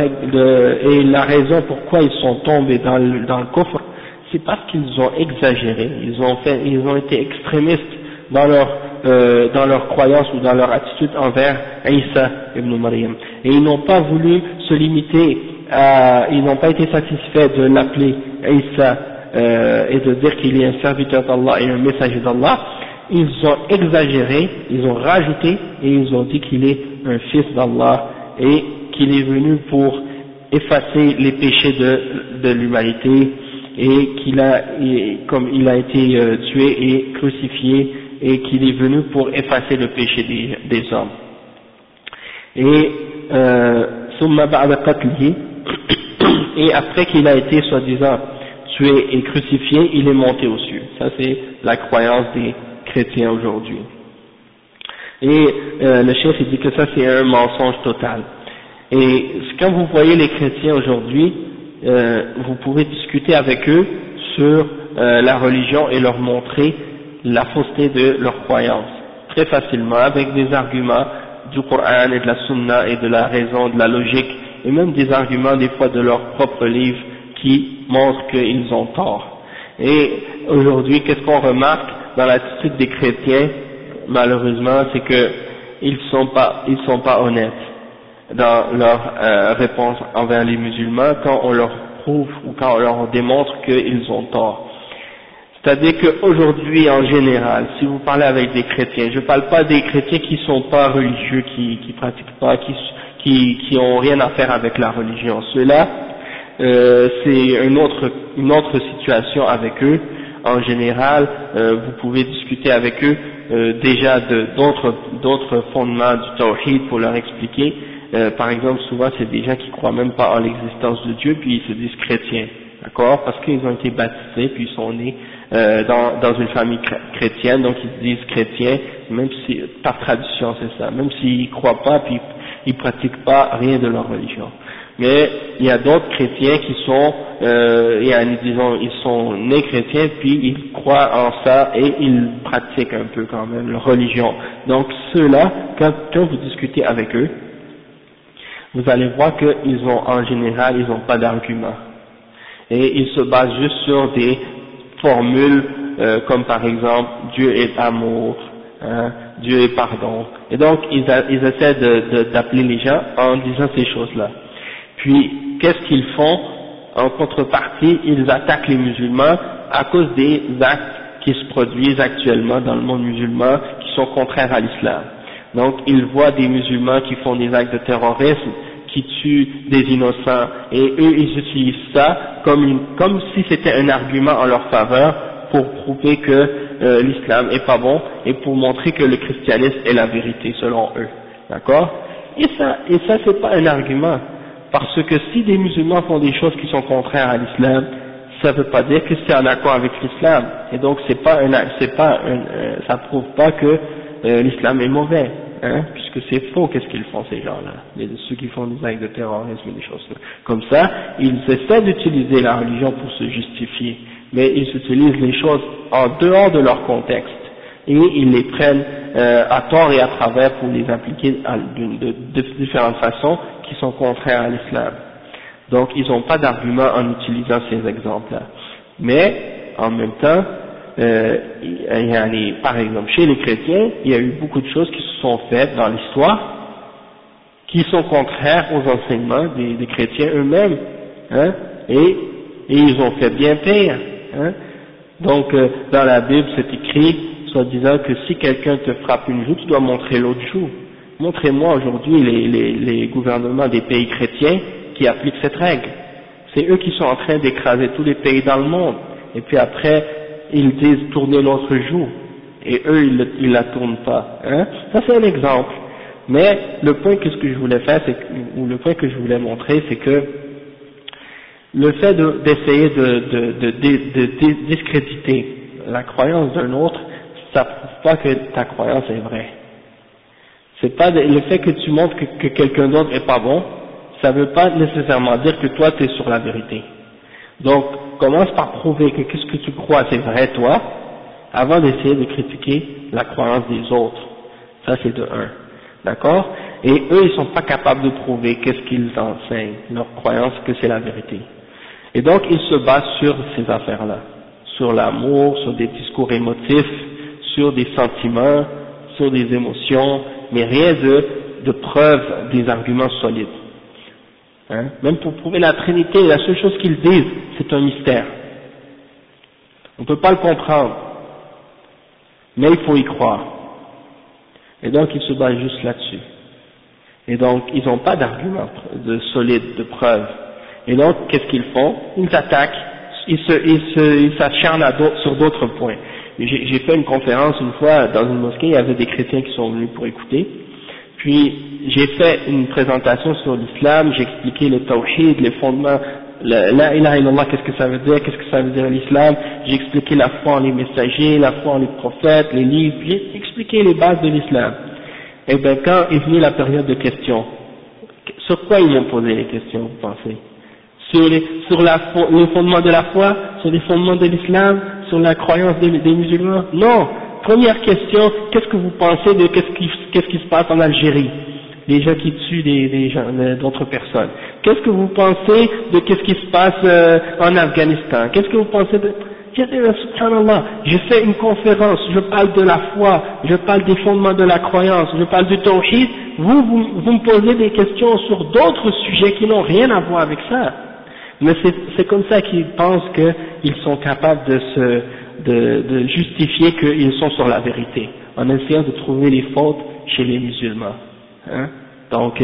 et la raison pourquoi ils sont tombés dans le coffre, c'est parce qu'ils ont exagéré, ils ont été extrémistes dans leur croyance ou dans leur attitude envers Isa ibn Maryam. Et ils n'ont pas voulu se limiter ils n'ont pas été satisfaits de l'appeler Isa et de dire qu'il est un serviteur d'Allah et un messager d'Allah, ils ont exagéré, ils ont rajouté et ils ont dit qu'il est un fils d'Allah et qu'il est venu pour effacer les péchés de l'humanité et comme il a été tué et crucifié et qu'il est venu pour effacer le péché des hommes. Et et après qu'il a été soi-disant tué et crucifié, il est monté aux cieux. Ça c'est la croyance des chrétiens aujourd'hui. Et le chef il dit que ça c'est un mensonge total. Et quand vous voyez les chrétiens aujourd'hui, vous pouvez discuter avec eux sur la religion et leur montrer la fausseté de leur croyance très facilement avec des arguments du Coran et de la Sunna et de la raison, de la logique et même des arguments des fois de leur propre livre qui montrent qu'ils ont tort. Et aujourd'hui, qu'est-ce qu'on remarque dans l'attitude des chrétiens, malheureusement, c'est que ils sont pas honnêtes dans leur réponse envers les musulmans quand on leur prouve ou quand on leur démontre qu'ils ont tort. C'est-à-dire qu'aujourd'hui, en général, si vous parlez avec des chrétiens, je ne parle pas des chrétiens qui sont pas religieux, qui pratiquent pas, qui ont rien à faire avec la religion. Ceux-là, c'est une autre situation avec eux. En général, vous pouvez discuter avec eux déjà d'autres fondements du tawhid pour leur expliquer. Par exemple, souvent c'est des gens qui croient même pas en l'existence de Dieu, puis ils se disent chrétiens, d'accord, parce qu'ils ont été baptisés, puis ils sont nés dans une famille chrétienne, donc ils se disent chrétiens, même si par tradition c'est ça, même s'ils croient pas, puis ils pratiquent pas rien de leur religion. Mais il y a d'autres chrétiens qui sont, disons, ils sont nés chrétiens, puis ils croient en ça et ils pratiquent un peu quand même leur religion. Donc ceux-là, quand vous discutez avec eux, vous allez voir qu'ils ont, en général, ils n'ont pas d'argument. Et ils se basent juste sur des formules comme par exemple Dieu est amour, Dieu est pardon. Et donc ils essaient d'appeler les gens en disant ces choses-là. Puis qu'est-ce qu'ils font? En contrepartie, ils attaquent les musulmans à cause des actes qui se produisent actuellement dans le monde musulman qui sont contraires à l'islam. Donc ils voient des musulmans qui font des actes de terrorisme, qui tuent des innocents, et eux ils utilisent ça comme si c'était un argument en leur faveur pour prouver que l'islam est pas bon et pour montrer que le christianisme est la vérité selon eux. D'accord? Et ça c'est pas un argument, parce que si des musulmans font des choses qui sont contraires à l'islam, ça veut pas dire que c'est en accord avec l'islam, et donc ça prouve pas que l'islam est mauvais, hein, puisque c'est faux. Qu'est-ce qu'ils font ces gens-là, ceux qui font des actes de terrorisme et des choses comme ça, ils essaient d'utiliser la religion pour se justifier, mais ils utilisent les choses en dehors de leur contexte et ils les prennent à tort et à travers pour les appliquer de différentes façons qui sont contraires à l'islam. Donc ils n'ont pas d'argument en utilisant ces exemples-là. Mais en même temps, par exemple chez les chrétiens, il y a eu beaucoup de choses qui se sont faites dans l'histoire qui sont contraires aux enseignements des chrétiens eux-mêmes, hein, et ils ont fait bien pire, hein. Donc dans la Bible c'est écrit, soi-disant que si quelqu'un te frappe une joue, tu dois montrer l'autre joue. Montrez-moi aujourd'hui les gouvernements des pays chrétiens qui appliquent cette règle. C'est eux qui sont en train d'écraser tous les pays dans le monde, et puis après ils disent tourner l'autre joue, et eux ils la tournent pas, hein. Ça c'est un exemple. Mais le point que je voulais faire, le point que je voulais montrer, c'est que le fait d'essayer de discréditer la croyance d'un autre, ça prouve pas que ta croyance est vraie. C'est pas le fait que tu montres que quelqu'un d'autre est pas bon, ça veut pas nécessairement dire que toi tu es sur la vérité. Donc commence par prouver que qu'est-ce que tu crois c'est vrai toi, avant d'essayer de critiquer la croyance des autres. Ça c'est de un. D'accord? Et eux, ils sont pas capables de prouver qu'est-ce qu'ils enseignent, leur croyance que c'est la vérité. Et donc, ils se basent sur ces affaires-là, sur l'amour, sur des discours émotifs, sur des sentiments, sur des émotions, mais rien de preuves, des arguments solides. Hein? Même pour prouver la Trinité, la seule chose qu'ils disent, c'est un mystère. On ne peut pas le comprendre, mais il faut y croire. Et donc ils se basent juste là-dessus. Et donc ils n'ont pas d'argument solide, de preuve. Et donc qu'est-ce qu'ils font? Ils attaquent, ils s'acharnent sur d'autres points. J'ai fait une conférence une fois dans une mosquée, il y avait des chrétiens qui sont venus pour écouter. Puis j'ai fait une présentation sur l'islam, j'ai expliqué le tawhid, les fondements, la ilaha illallah, qu'est-ce que ça veut dire l'islam, j'ai expliqué la foi en les messagers, la foi en les prophètes, les livres, j'ai expliqué les bases de l'islam. Et bien quand est venue la période de questions, sur quoi ils m'ont posé les questions, vous pensez? Sur les fondements de la foi, sur les fondements de l'islam, sur la croyance des musulmans? Non. Première question, qu'est-ce que vous pensez de qu'est-ce qui se passe en Algérie? Les gens qui tuent d'autres personnes. Qu'est-ce que vous pensez de qu'est-ce qui se passe en Afghanistan? Qu'est-ce que vous pensez de... J'ai dit, subhanallah, j'ai fait une conférence, je parle de la foi, je parle des fondements de la croyance, je parle du tawhid, vous me posez des questions sur d'autres sujets qui n'ont rien à voir avec ça. Mais c'est comme ça qu'ils pensent qu'ils sont capables de justifier qu'ils sont sur la vérité, en essayant de trouver les fautes chez les musulmans. Hein? Donc,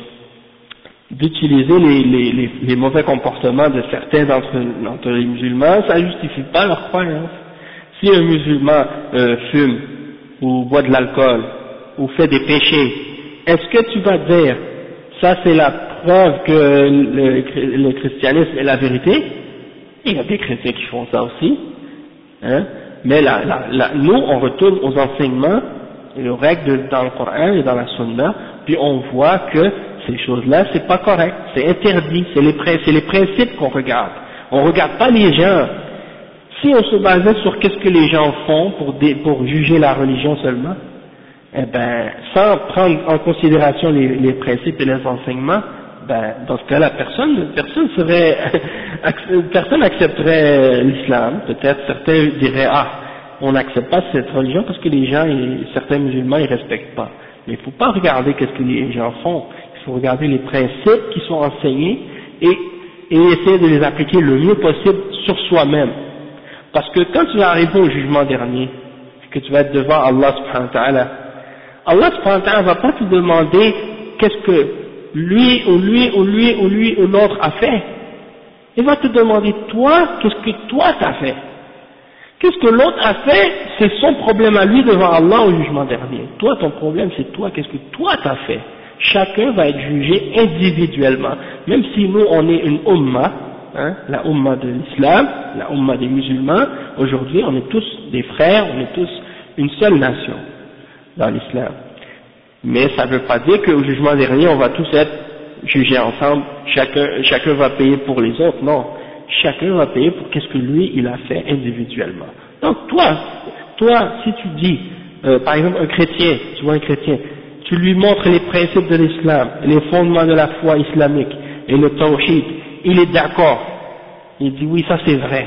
d'utiliser les mauvais comportements de certains d'entre les musulmans, ça ne justifie pas leur croyance. Si un musulman fume, ou boit de l'alcool, ou fait des péchés, est-ce que tu vas dire, ça c'est la preuve que le christianisme est la vérité? Il y a des chrétiens qui font ça aussi, hein? Mais nous on retourne aux enseignements et aux règles dans le Coran et dans la Sunna, puis on voit que ces choses-là c'est pas correct, c'est interdit, c'est les principes qu'on regarde. On regarde pas les gens. Si on se basait sur qu'est-ce que les gens font pour juger la religion seulement, eh ben, sans prendre en considération les principes et les enseignements, ben, dans ce cas-là, personne accepterait l'islam. Peut-être certains diraient, on n'accepte pas cette religion parce que les gens, certains musulmans, ils respectent pas. Mais il ne faut pas regarder qu'est-ce que les gens font. Il faut regarder les principes qui sont enseignés et essayer de les appliquer le mieux possible sur soi-même. Parce que quand tu vas arriver au jugement dernier, que tu vas être devant Allah subhanahu wa ta'ala, Allah subhanahu wa ta'ala va pas te demander qu'est-ce que lui ou l'autre a fait. Il va te demander toi, qu'est-ce que toi t'as fait. Qu'est-ce que l'autre a fait, c'est son problème à lui devant Allah au jugement dernier. Toi, ton problème, c'est toi, qu'est-ce que toi t'as fait. Chacun va être jugé individuellement. Même si nous, on est une umma, hein, la umma de l'islam, la umma des musulmans, aujourd'hui, on est tous des frères, on est tous une seule nation dans l'islam. Mais ça ne veut pas dire qu'au jugement dernier, on va tous être jugés ensemble, chacun va payer pour les autres, non. Chacun va payer pour qu'est-ce que lui, il a fait individuellement. Donc toi, si tu dis, par exemple un chrétien, tu vois un chrétien, tu lui montres les principes de l'islam, les fondements de la foi islamique et le tawhid, il est d'accord, il dit oui, ça c'est vrai.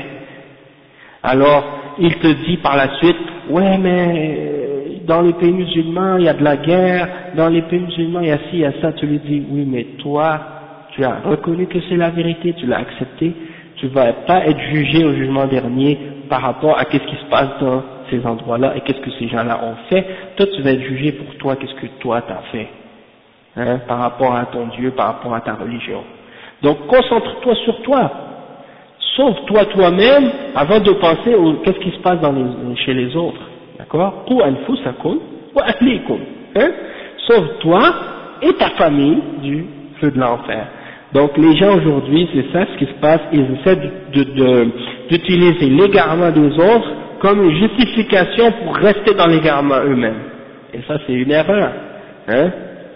Alors, il te dit par la suite, ouais mais dans les pays musulmans il y a de la guerre, dans les pays musulmans il y a ci, il y a ça, tu lui dis oui mais toi, tu as reconnu que c'est la vérité, tu l'as accepté, tu vas pas être jugé au jugement dernier par rapport à qu'est-ce qui se passe dans ces endroits-là et qu'est-ce que ces gens-là ont fait. Toi tu vas être jugé pour toi, qu'est-ce que toi t'as fait, hein, par rapport à ton Dieu, par rapport à ta religion. Donc concentre-toi sur toi, sauve-toi toi-même avant de penser qu'est-ce qui se passe chez les autres, d'accord? Qu anfusakum wa ahlikum, hein? Sauve-toi et ta famille du feu de l'enfer. Donc les gens aujourd'hui, c'est ça ce qui se passe, ils essaient d'utiliser l'égarement des autres comme une justification pour rester dans l'égarement eux-mêmes. Et ça c'est une erreur, hein?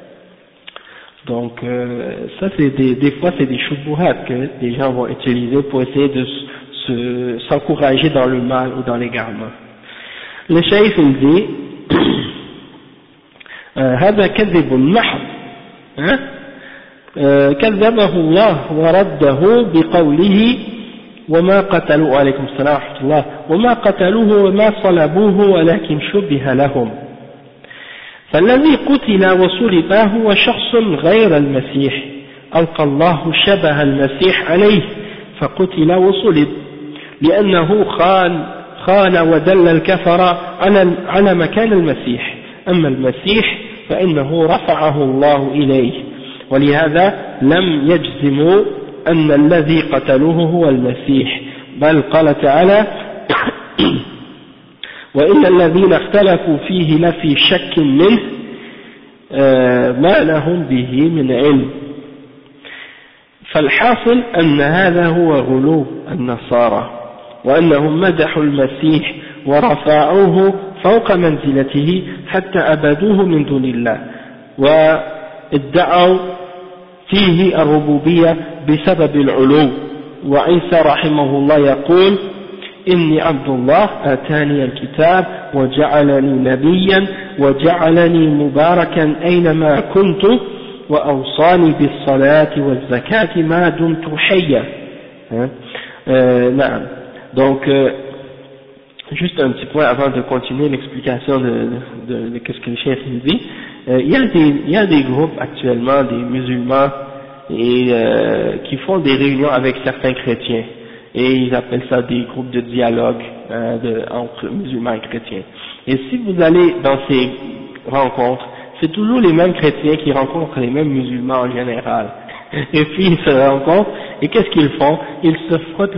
Donc ça c'est des fois c'est des shubuhat que les gens vont utiliser pour essayer de s'encourager dans le mal ou dans l'égarement. Le cheikh il dit هذا كذب محض, hein? كذبه الله ورده بقوله وما قتلوه عليكم السلام ورحمة الله وما قتلوه وما صلبوه ولكن شبه لهم. فالذي قتل وصلب هو شخص غير المسيح ألقى الله شبه المسيح عليه فقتل وصلب لأنه خان قال ودل الكفر على مكان المسيح أما المسيح فإنه رفعه الله إليه ولهذا لم يجزموا أن الذي قتلوه هو المسيح بل قال تعالى وإن الذين اختلفوا فيه لفي شك منه ما لهم به من علم فالحاصل أن هذا هو غلو النصارى وأنهم مدحوا المسيح ورفعوه فوق منزلته حتى أبدوه من دون الله وادعوا فيه الربوبية بسبب العلو وعيسى رحمه الله يقول إني عبد الله آتاني الكتاب وجعلني نبيا وجعلني مباركا أينما كنت وأوصاني بالصلاة والزكاة ما دمت حيا. نعم. Donc juste un petit point avant de continuer l'explication de ce que le chef nous dit. Il y a des groupes actuellement, des musulmans et qui font des réunions avec certains chrétiens et ils appellent ça des groupes de dialogue entre musulmans et chrétiens. Et si vous allez dans ces rencontres, c'est toujours les mêmes chrétiens qui rencontrent les mêmes musulmans en général. Et puis ils se rencontrent et qu'est-ce qu'ils font? Ils se frottent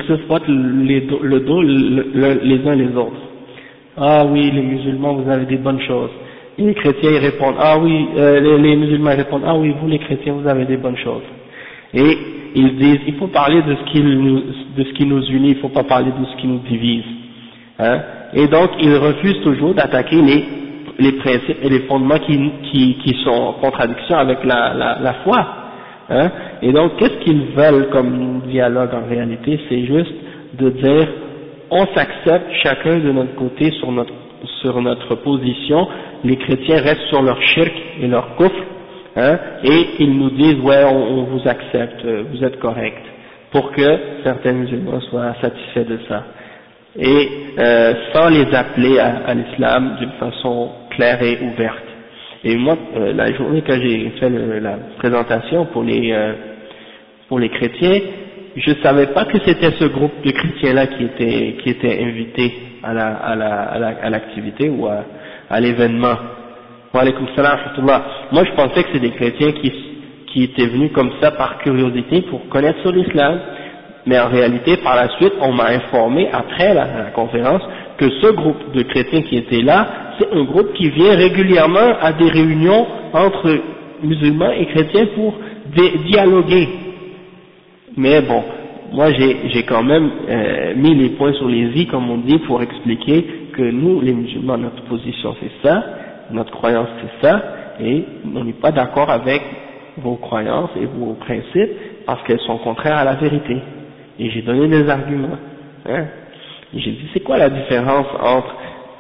le dos les uns les autres. Ah oui, les musulmans, vous avez des bonnes choses. Et les chrétiens ils répondent ah oui, les musulmans répondent ah oui, vous les chrétiens vous avez des bonnes choses. Et ils disent il faut parler de ce qui nous unit, il ne faut pas parler de ce qui nous divise. Hein? Et donc ils refusent toujours d'attaquer les principes et les fondements qui sont en contradiction avec la foi. Hein? Et donc qu'est-ce qu'ils veulent comme dialogue en réalité? C'est juste de dire on s'accepte chacun de notre côté sur notre position, les chrétiens restent sur leur shirk et leur kufr, hein, et ils nous disent ouais on vous accepte, vous êtes correct, pour que certains musulmans soient satisfaits de ça, et sans les appeler à l'islam d'une façon claire et ouverte. Et moi, la journée que j'ai fait la présentation pour les chrétiens, je savais pas que c'était ce groupe de chrétiens-là qui était invité à l'activité ou à l'événement. Wa alaykoum salam wa rahmatullah. Moi, je pensais que c'est des chrétiens qui étaient venus comme ça par curiosité pour connaître sur l'islam. Mais en réalité, par la suite, on m'a informé après la conférence que ce groupe de chrétiens qui était là, c'est un groupe qui vient régulièrement à des réunions entre musulmans et chrétiens pour dialoguer. Mais bon, moi j'ai quand même mis les points sur les i, comme on dit, pour expliquer que nous, les musulmans, notre position c'est ça, notre croyance c'est ça, et on n'est pas d'accord avec vos croyances et vos principes parce qu'elles sont contraires à la vérité. Et j'ai donné des arguments. Hein. Et j'ai dit, c'est quoi la différence entre,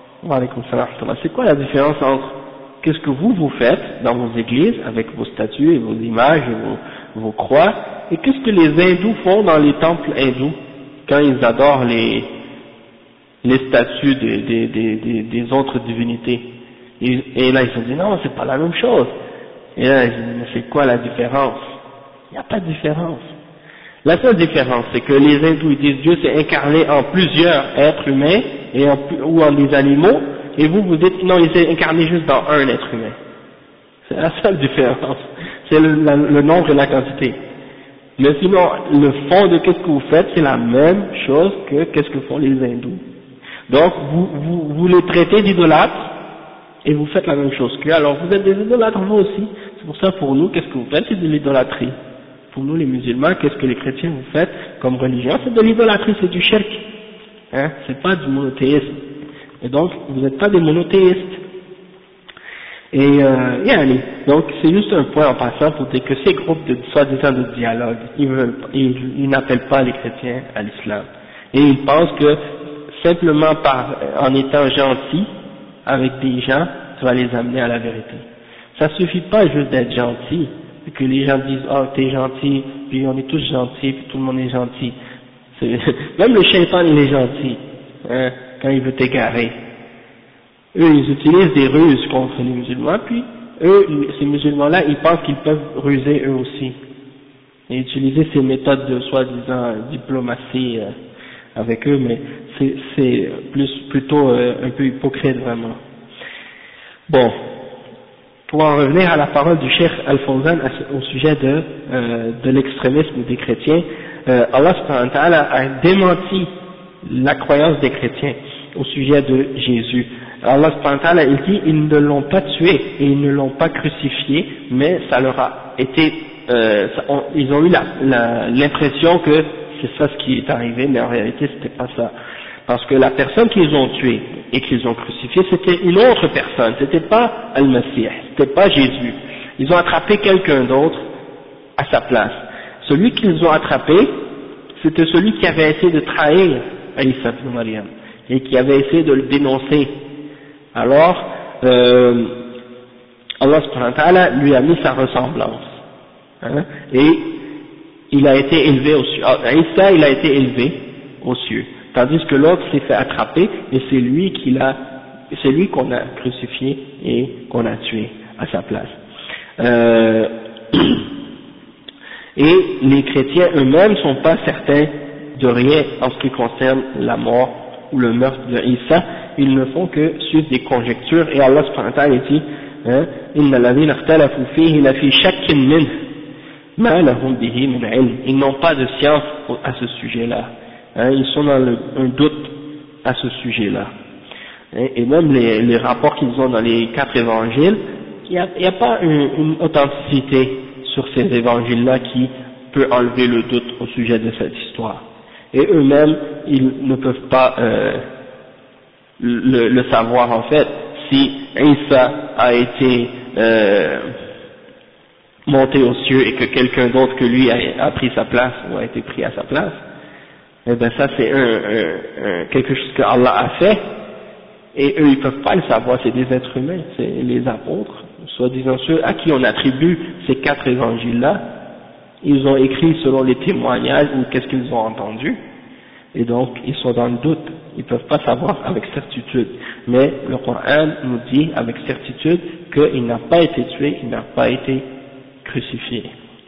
c'est quoi la différence entre qu'est-ce que vous faites dans vos églises avec vos statues et vos images et vos croix, et qu'est-ce que les hindous font dans les temples hindous quand ils adorent les statues des autres divinités. Et là ils se disent non, c'est pas la même chose. Et là ils disent mais c'est quoi la différence? Il n'y a pas de différence. La seule différence, c'est que les hindous disent Dieu s'est incarné en plusieurs êtres humains ou en des animaux, et vous dites non, il s'est incarné juste dans un être humain. C'est la seule différence. C'est le nombre et la quantité. Mais sinon, le fond de qu'est-ce que vous faites, c'est la même chose que qu'est-ce que font les hindous. Donc, vous les traitez d'idolâtres, et vous faites la même chose qu'eux, alors vous êtes des idolâtres vous aussi. C'est pour ça, pour nous, qu'est-ce que vous faites? C'est de l'idolâtrie. Pour nous les musulmans, qu'est-ce que les chrétiens vous faites comme religion? C'est de l'idolâtrie, c'est du shirk. Hein? C'est pas du monothéisme. Et donc, vous n'êtes pas des monothéistes. Et donc c'est juste un point en passant pour dire que ces groupes de soi-disant de dialogue, ils n'appellent pas les chrétiens à l'islam. Et ils pensent que simplement en étant gentil avec des gens, tu vas les amener à la vérité. Ça suffit pas juste d'être gentil, et que les gens disent oh t'es gentil, puis on est tous gentils, puis tout le monde est gentil. Même le shaitan il est gentil, hein, quand il veut t'égarer. Eux ils utilisent des ruses contre les musulmans, puis eux, ces musulmans-là, ils pensent qu'ils peuvent ruser eux aussi, et utiliser ces méthodes de soi-disant diplomatie avec eux, mais c'est plutôt un peu hypocrite vraiment. Bon, pour en revenir à la parole du Cheikh Al-Fawzan au sujet de l'extrémisme des chrétiens, Allah subhanahu wa ta'ala a démenti la croyance des chrétiens au sujet de Jésus. Allah subhanahu wa ta'ala, il dit, ils ne l'ont pas tué et ils ne l'ont pas crucifié, mais ça leur a été, ils ont eu l'impression que c'est ça ce qui est arrivé, mais en réalité c'était pas ça. Parce que la personne qu'ils ont tuée et qu'ils ont crucifiée, c'était une autre personne, c'était pas Al-Masih, c'était pas Jésus. Ils ont attrapé quelqu'un d'autre à sa place. Celui qu'ils ont attrapé, c'était celui qui avait essayé de trahir Isa ibn Maryam et qui avait essayé de le dénoncer. Alors, Allah subhanahu wa ta'ala lui a mis sa ressemblance, hein, et il a été élevé aux cieux. Isa, il a été élevé aux cieux, tandis que l'autre s'est fait attraper et c'est lui qu'on a crucifié et qu'on a tué à sa place. Et les chrétiens eux-mêmes ne sont pas certains de rien en ce qui concerne la mort ou le meurtre de Isa. Ils ne font que suivre des conjectures, et Allah subhanahu wa ta'ala dit, Inna alladhina ikhtalafu fihi la fi shakkin minhu ma lahum bihi min ilm. Ils n'ont pas de science à ce sujet-là, ils sont dans un doute à ce sujet-là, et même les rapports qu'ils ont dans les 4 évangiles, il n'y a pas une authenticité sur ces évangiles-là qui peut enlever le doute au sujet de cette histoire, et eux-mêmes ils ne peuvent pas le savoir en fait, si Isa a été monté aux cieux et que quelqu'un d'autre que lui a pris sa place ou a été pris à sa place. Eh bien ça c'est quelque chose que Allah a fait, et eux ils peuvent pas le savoir, c'est des êtres humains, c'est les apôtres, soi-disant ceux à qui on attribue ces 4 évangiles-là, ils ont écrit selon les témoignages ou qu'est-ce qu'ils ont entendu, et donc ils sont dans le doute, ils peuvent pas savoir avec certitude, mais le Coran nous dit avec certitude qu'il n'a pas été tué, il n'a pas été crucifié.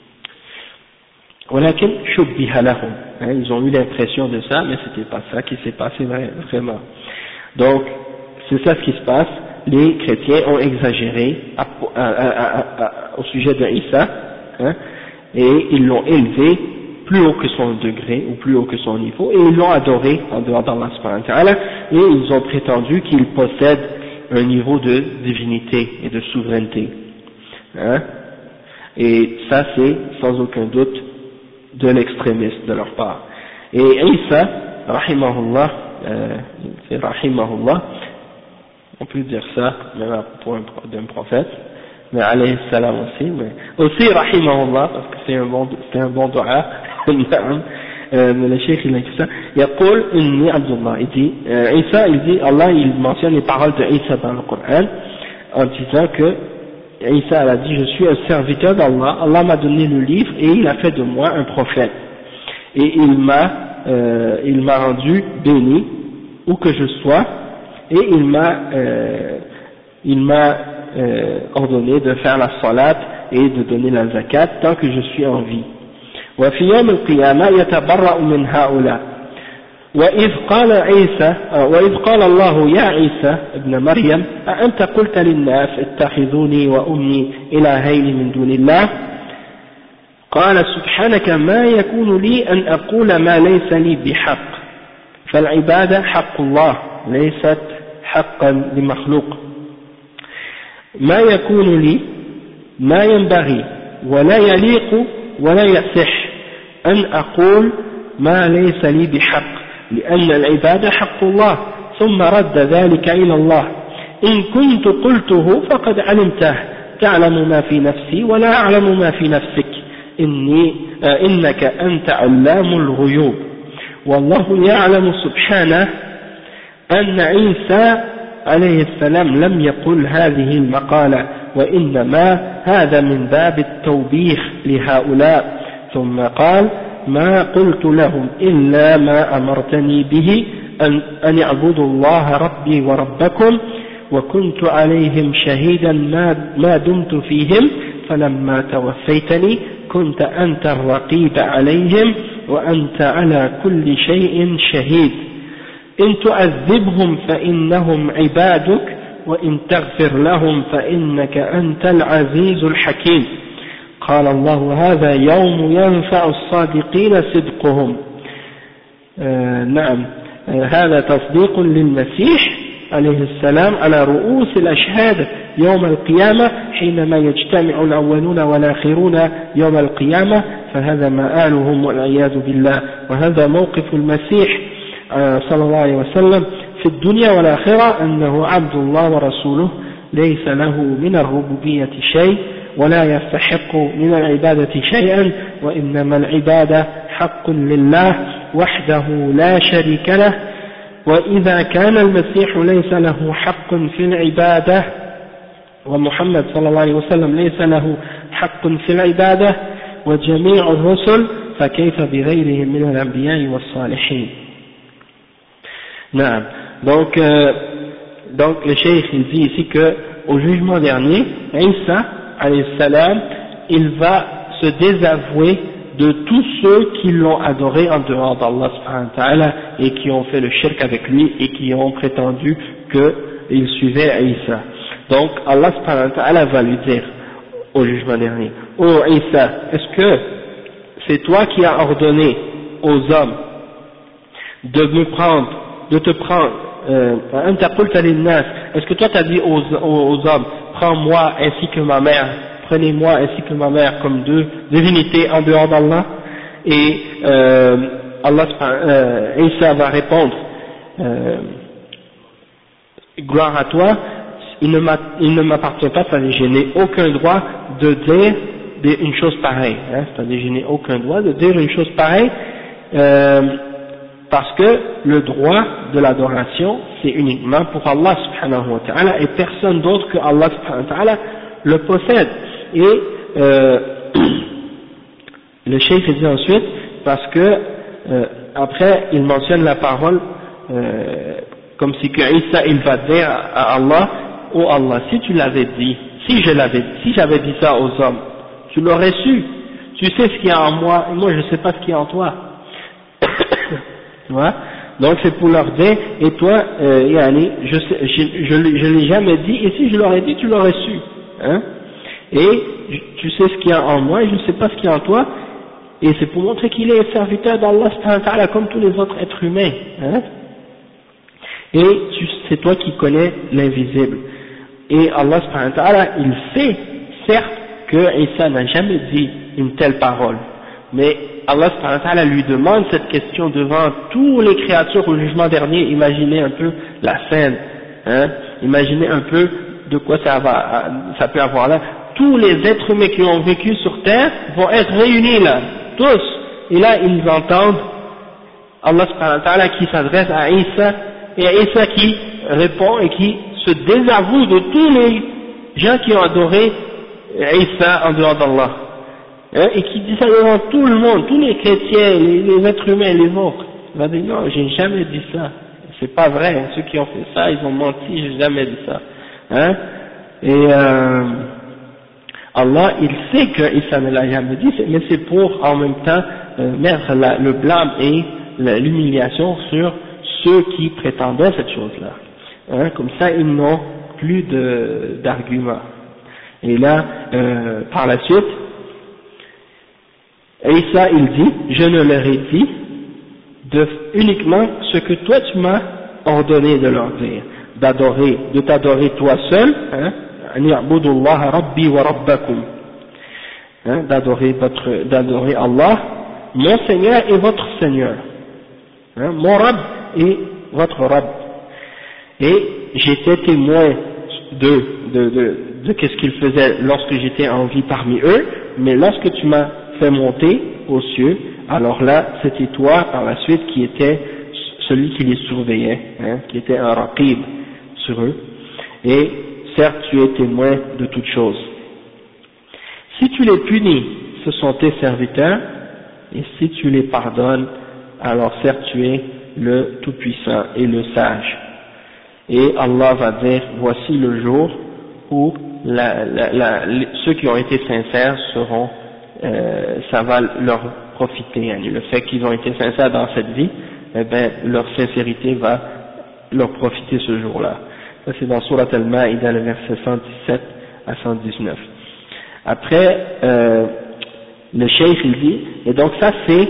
ولكن شبه لهم, ils ont eu l'impression de ça, mais c'était pas ça qui s'est passé vraiment. Donc c'est ça ce qui se passe, les chrétiens ont exagéré au sujet de Isa, et ils l'ont élevé plus haut que son degré ou plus haut que son niveau, et ils l'ont adoré en dehors d'Allah subhanahu wa ta'ala, et ils ont prétendu qu'il possède un niveau de divinité et de souveraineté, et ça c'est sans aucun doute de l'extrémisme de leur part. Et Isa, rahimahullah, on peut dire ça même à propos d'un prophète, mais alayhi salam aussi rahimahullah, parce que c'est un bon dua. Le cheikh il a dit ça, يقول إني عبد الله, il dit Isa, il dit, Allah il mentionne les paroles de Isa dans le Coran en disant que Isa a dit, je suis un serviteur d'Allah, Allah m'a donné le livre et il a fait de moi un prophète, et il m'a rendu béni où que je sois, et il m'a ordonné de faire la salat et de donner la zakat tant que je suis en vie. وفي يوم القيامة يتبرأ من هؤلاء. وإذ قال الله يا عيسى ابن مريم أأنت قلت للناس اتخذوني وأمي إلهين من دون الله قال سبحانك ما يكون لي أن أقول ما ليس لي بحق فالعبادة حق الله ليست حقا لمخلوق ما يكون لي ما ينبغي ولا يليق ولا يصح أن أقول ما ليس لي بحق لأن العبادة حق الله ثم رد ذلك إلى الله إن كنت قلته فقد علمته تعلم ما في نفسي ولا أعلم ما في نفسك إنك أنت علام الغيوب والله يعلم سبحانه أن عيسى عليه السلام لم يقل هذه المقالة وإنما هذا من باب التوبيخ لهؤلاء ثم قال ما قلت لهم إلا ما أمرتني به أن يعبدوا الله ربي وربكم وكنت عليهم شهيدا ما دمت فيهم فلما توفيتني كنت أنت الرقيب عليهم وأنت على كل شيء شهيد إن تعذبهم فإنهم عبادك وإن تغفر لهم فإنك أنت العزيز الحكيم قال الله هذا يوم ينفع الصادقين صدقهم نعم هذا تصديق للمسيح عليه السلام على رؤوس الأشهاد يوم القيامة حينما يجتمع الأولون والآخرون يوم القيامة فهذا مآلهم والعياذ بالله وهذا موقف المسيح صلى الله عليه وسلم في الدنيا والآخرة أنه عبد الله ورسوله ليس له من الربوبية شيء ولا يستحق من العبادة شيئا وإنما العبادة حق لله وحده لا شريك له وإذا كان المسيح ليس له حق في العبادة ومحمد صلى الله عليه وسلم ليس له حق في العبادة وجميع الرسل فكيف بغيرهم من الأنبياء والصالحين. نعم. Donc le cheikh il dit ici que au jugement dernier, Isa alayhi salam, il va se désavouer de tous ceux qui l'ont adoré en dehors d'Allah subhanahu wa ta'ala et qui ont fait le shirk avec lui et qui ont prétendu qu'ils suivaient Isa. Donc Allah subhanahu wa ta'ala va lui dire au jugement dernier: Oh Isa, est-ce que c'est toi qui as ordonné aux hommes de te prendre est-ce que toi tu as dit aux hommes prends-moi ainsi que ma mère, prenez-moi ainsi que ma mère comme deux divinités en dehors d'Allah? Et Isa va répondre gloire à toi, il ne m'appartient pas, c'est-à-dire je n'ai aucun droit de dire une chose pareille, c'est-à-dire je n'ai aucun droit de dire une chose pareille parce que le droit de l'adoration c'est uniquement pour Allah subhanahu wa ta'ala et personne d'autre que Allah subhanahu wa ta'ala le possède. Et le cheikh dit ensuite, parce que après il mentionne la parole comme si que Isa il va dire à Allah: oh Allah, si tu l'avais dit, si j'avais dit ça aux hommes, tu l'aurais su, tu sais ce qu'il y a en moi et moi je ne sais pas ce qu'il y a en toi. Tu vois? Donc c'est pour leur dire, et toi Yani, je l'ai jamais dit, et si je l'aurais dit tu l'aurais su, hein? Et tu sais ce qu'il y a en moi et je ne sais pas ce qu'il y a en toi, et c'est pour montrer qu'il est serviteur d'Allah subhanahu wa ta'ala comme tous les autres êtres humains, hein? Et c'est toi qui connais l'invisible. Et Allah subhanahu wa ta'ala, il sait certes que Isa n'a jamais dit une telle parole, mais Allah subhanahu wa ta'ala lui demande cette question devant toutes les créatures au jugement dernier. Imaginez un peu la scène, hein? Imaginez un peu de quoi ça peut avoir là. Tous les êtres humains qui ont vécu sur terre vont être réunis là, tous, et là ils entendent Allah subhanahu wa ta'ala qui s'adresse à Isa, et à Isa qui répond et qui se désavoue de tous les gens qui ont adoré Isa en dehors d'Allah, hein, et qui dit ça devant tout le monde, tous les chrétiens, les êtres humains, les autres. Il va dire non, j'ai jamais dit ça, c'est pas vrai, ceux qui ont fait ça ils ont menti, j'ai jamais dit ça, hein. Et Allah il sait que Isa ne l'a jamais dit, mais c'est pour en même temps mettre le blâme et l'humiliation sur ceux qui prétendaient cette chose-là, hein, comme ça ils n'ont plus d'arguments. Et là, par la suite, Isa il dit: je ne leur ai dit uniquement ce que toi tu m'as ordonné de leur dire, de t'adorer toi seul, hein, hein, d'adorer Allah, mon Seigneur et votre Seigneur, hein, mon Rabb et votre Rabb. Et j'étais témoin de qu'est-ce qu'ils faisaient lorsque j'étais en vie parmi eux, mais lorsque tu m'as fait monter aux cieux, alors là c'était toi par la suite qui était celui qui les surveillait, hein, qui était un raqib sur eux, et certes tu es témoin de toutes choses. Si tu les punis, ce sont tes serviteurs, et si tu les pardonnes, alors certes tu es le Tout-Puissant et le Sage. Et Allah va dire: voici le jour où ceux qui ont été sincères seront, ça va leur profiter, le fait qu'ils ont été sincères dans cette vie, eh ben, leur sincérité va leur profiter ce jour-là. Ça c'est dans Surat Al-Ma'ida, le verset 117 à 119. Après, le cheikh il dit, et donc ça c'est,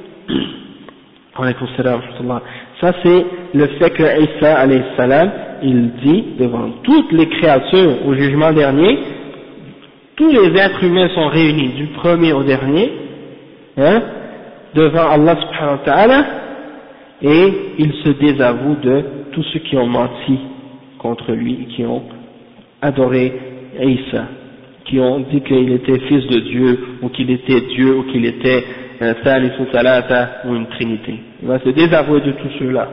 ça c'est le fait que Isa alayhi salam, il dit devant toutes les créatures au jugement dernier, tous les êtres humains sont réunis du premier au dernier, devant Allah subhanahu wa ta'ala, et il se désavoue de tous ceux qui ont menti contre lui, qui ont adoré Isa, qui ont dit qu'il était fils de Dieu, ou qu'il était Dieu, ou qu'il était Thalithu Thalatha, ou une Trinité. Il va se désavouer de tous ceux-là.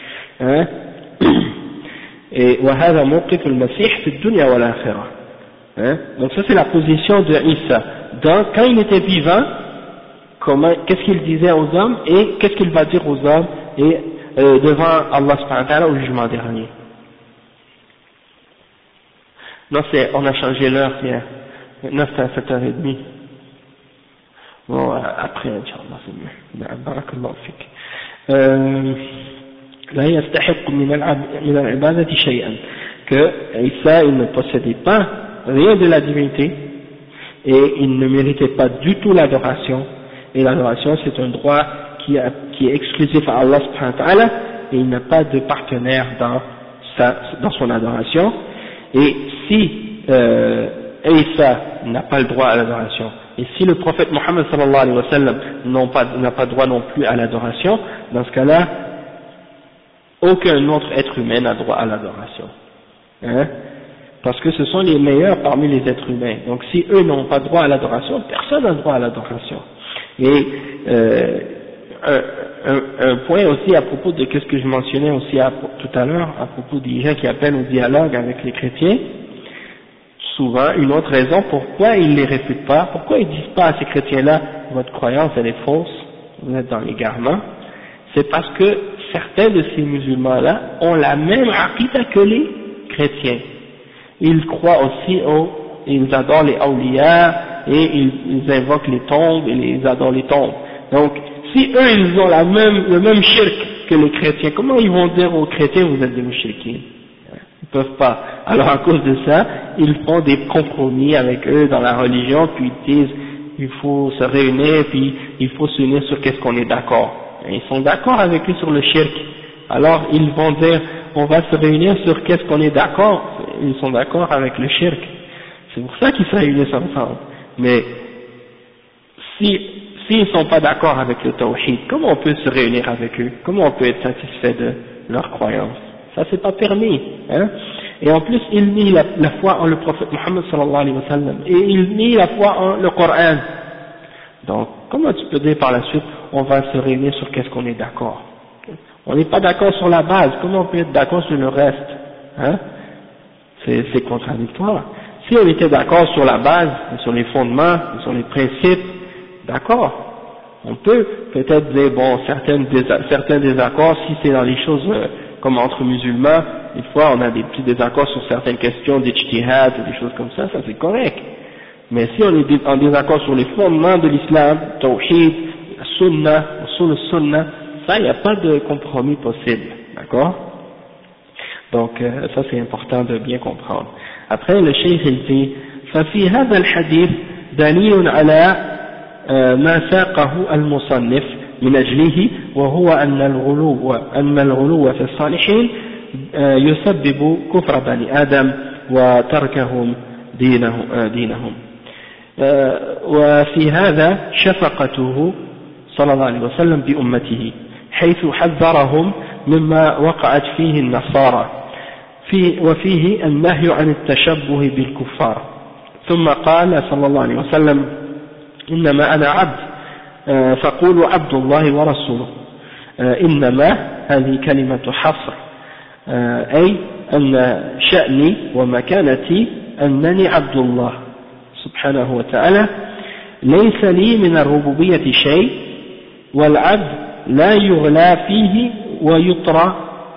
Et وهذا موقف المسيح في الدنيا والآخرة. Donc ça c'est la position de Isa. Donc quand il était vivant, qu'est-ce qu'il disait aux hommes et qu'est-ce qu'il va dire aux hommes et devant Allah subhanahu wa ta'ala au jugement dernier. Non, on a changé l'heure hier. Maintenant c'est à 7h30. Bon, après, Inch'Allah, c'est mieux. Barakallahu fik. لا يستحق من العبادة شيئا, que Isa il ne possédait pas rien de la divinité et il ne méritait pas du tout l'adoration, et l'adoration c'est un droit qui est exclusif à Allah subhanahu wa ta'ala, et il n'a pas de partenaire dans son adoration. Et si Isa n'a pas le droit à l'adoration, et si le prophète Mohammed sallallahu alayhi wa sallam n'a pas droit non plus à l'adoration, dans ce cas-là aucun autre être humain n'a droit à l'adoration, parce que ce sont les meilleurs parmi les êtres humains. Donc si eux n'ont pas droit à l'adoration, personne n'a droit à l'adoration. Et un point aussi à propos de ce que je mentionnais aussi tout à l'heure, à propos des gens qui appellent au dialogue avec les chrétiens, souvent une autre raison pourquoi ils les réfutent pas, pourquoi ils disent pas à ces chrétiens-là votre croyance elle est fausse, vous êtes dans l'égarement, c'est parce que certains de ces musulmans-là ont la même aqida que les chrétiens. Ils croient aussi ils adorent les awliya et ils invoquent les tombes et ils adorent les tombes. Donc, si eux ils ont le même shirk que les chrétiens, comment ils vont dire aux chrétiens vous êtes des mushrikin? Ils peuvent pas. Alors à cause de ça, ils font des compromis avec eux dans la religion, puis ils disent il faut se réunir, puis il faut s'unir sur qu'est-ce qu'on est d'accord. Ils sont d'accord avec eux sur le shirk. Alors ils vont dire on va se réunir sur qu'est-ce qu'on est d'accord. Ils sont d'accord avec le shirk. C'est pour ça qu'ils se réunissent ensemble. Mais s'ils ne sont pas d'accord avec le tawhid, comment on peut se réunir avec eux? Comment on peut être satisfait de leur croyance? Ça c'est pas permis. Et en plus ils nient la foi en le prophète Mohammed sallallahu alayhi wa sallam, et ils nient la foi en le Coran. Donc comment tu peux dire par la suite on va se réunir sur qu'est-ce qu'on est d'accord? On n'est pas d'accord sur la base, comment on peut être d'accord sur le reste? C'est contradictoire. Si on était d'accord sur la base, sur les fondements, sur les principes, d'accord, on peut peut-être dire bon certains désaccords, si c'est dans les choses comme entre musulmans, des fois on a des petits désaccords sur certaines questions d'ijtihad ou des choses comme ça c'est correct. Mais si on est en désaccord sur les fondements de l'islam, tawhid, sunnah, sur le sunnah, ça il n'y a pas de compromis possible, d'accord? Donc ça c'est important de bien comprendre. Après le cheikh il dit ففي هذا الحديث دليل على ما ساقه المصنف من أجله وهو أن الغلو في الصالحين يسبب كفر بني آدم وتركهم دينهم وفي هذا شفقته صلى الله عليه وسلم بأمته حيث حذرهم مما وقعت فيه النصارى وفيه النهي عن التشبه بالكفار. ثم قال صلى الله عليه وسلم إنما أنا عبد فقولوا عبد الله ورسوله. إنما هذه كلمة حصر أي أن شأني ومكانتي أنني عبد الله سبحانه وتعالى ليس لي من الربوبية شيء والعبد لا يغلى فيه ويطرى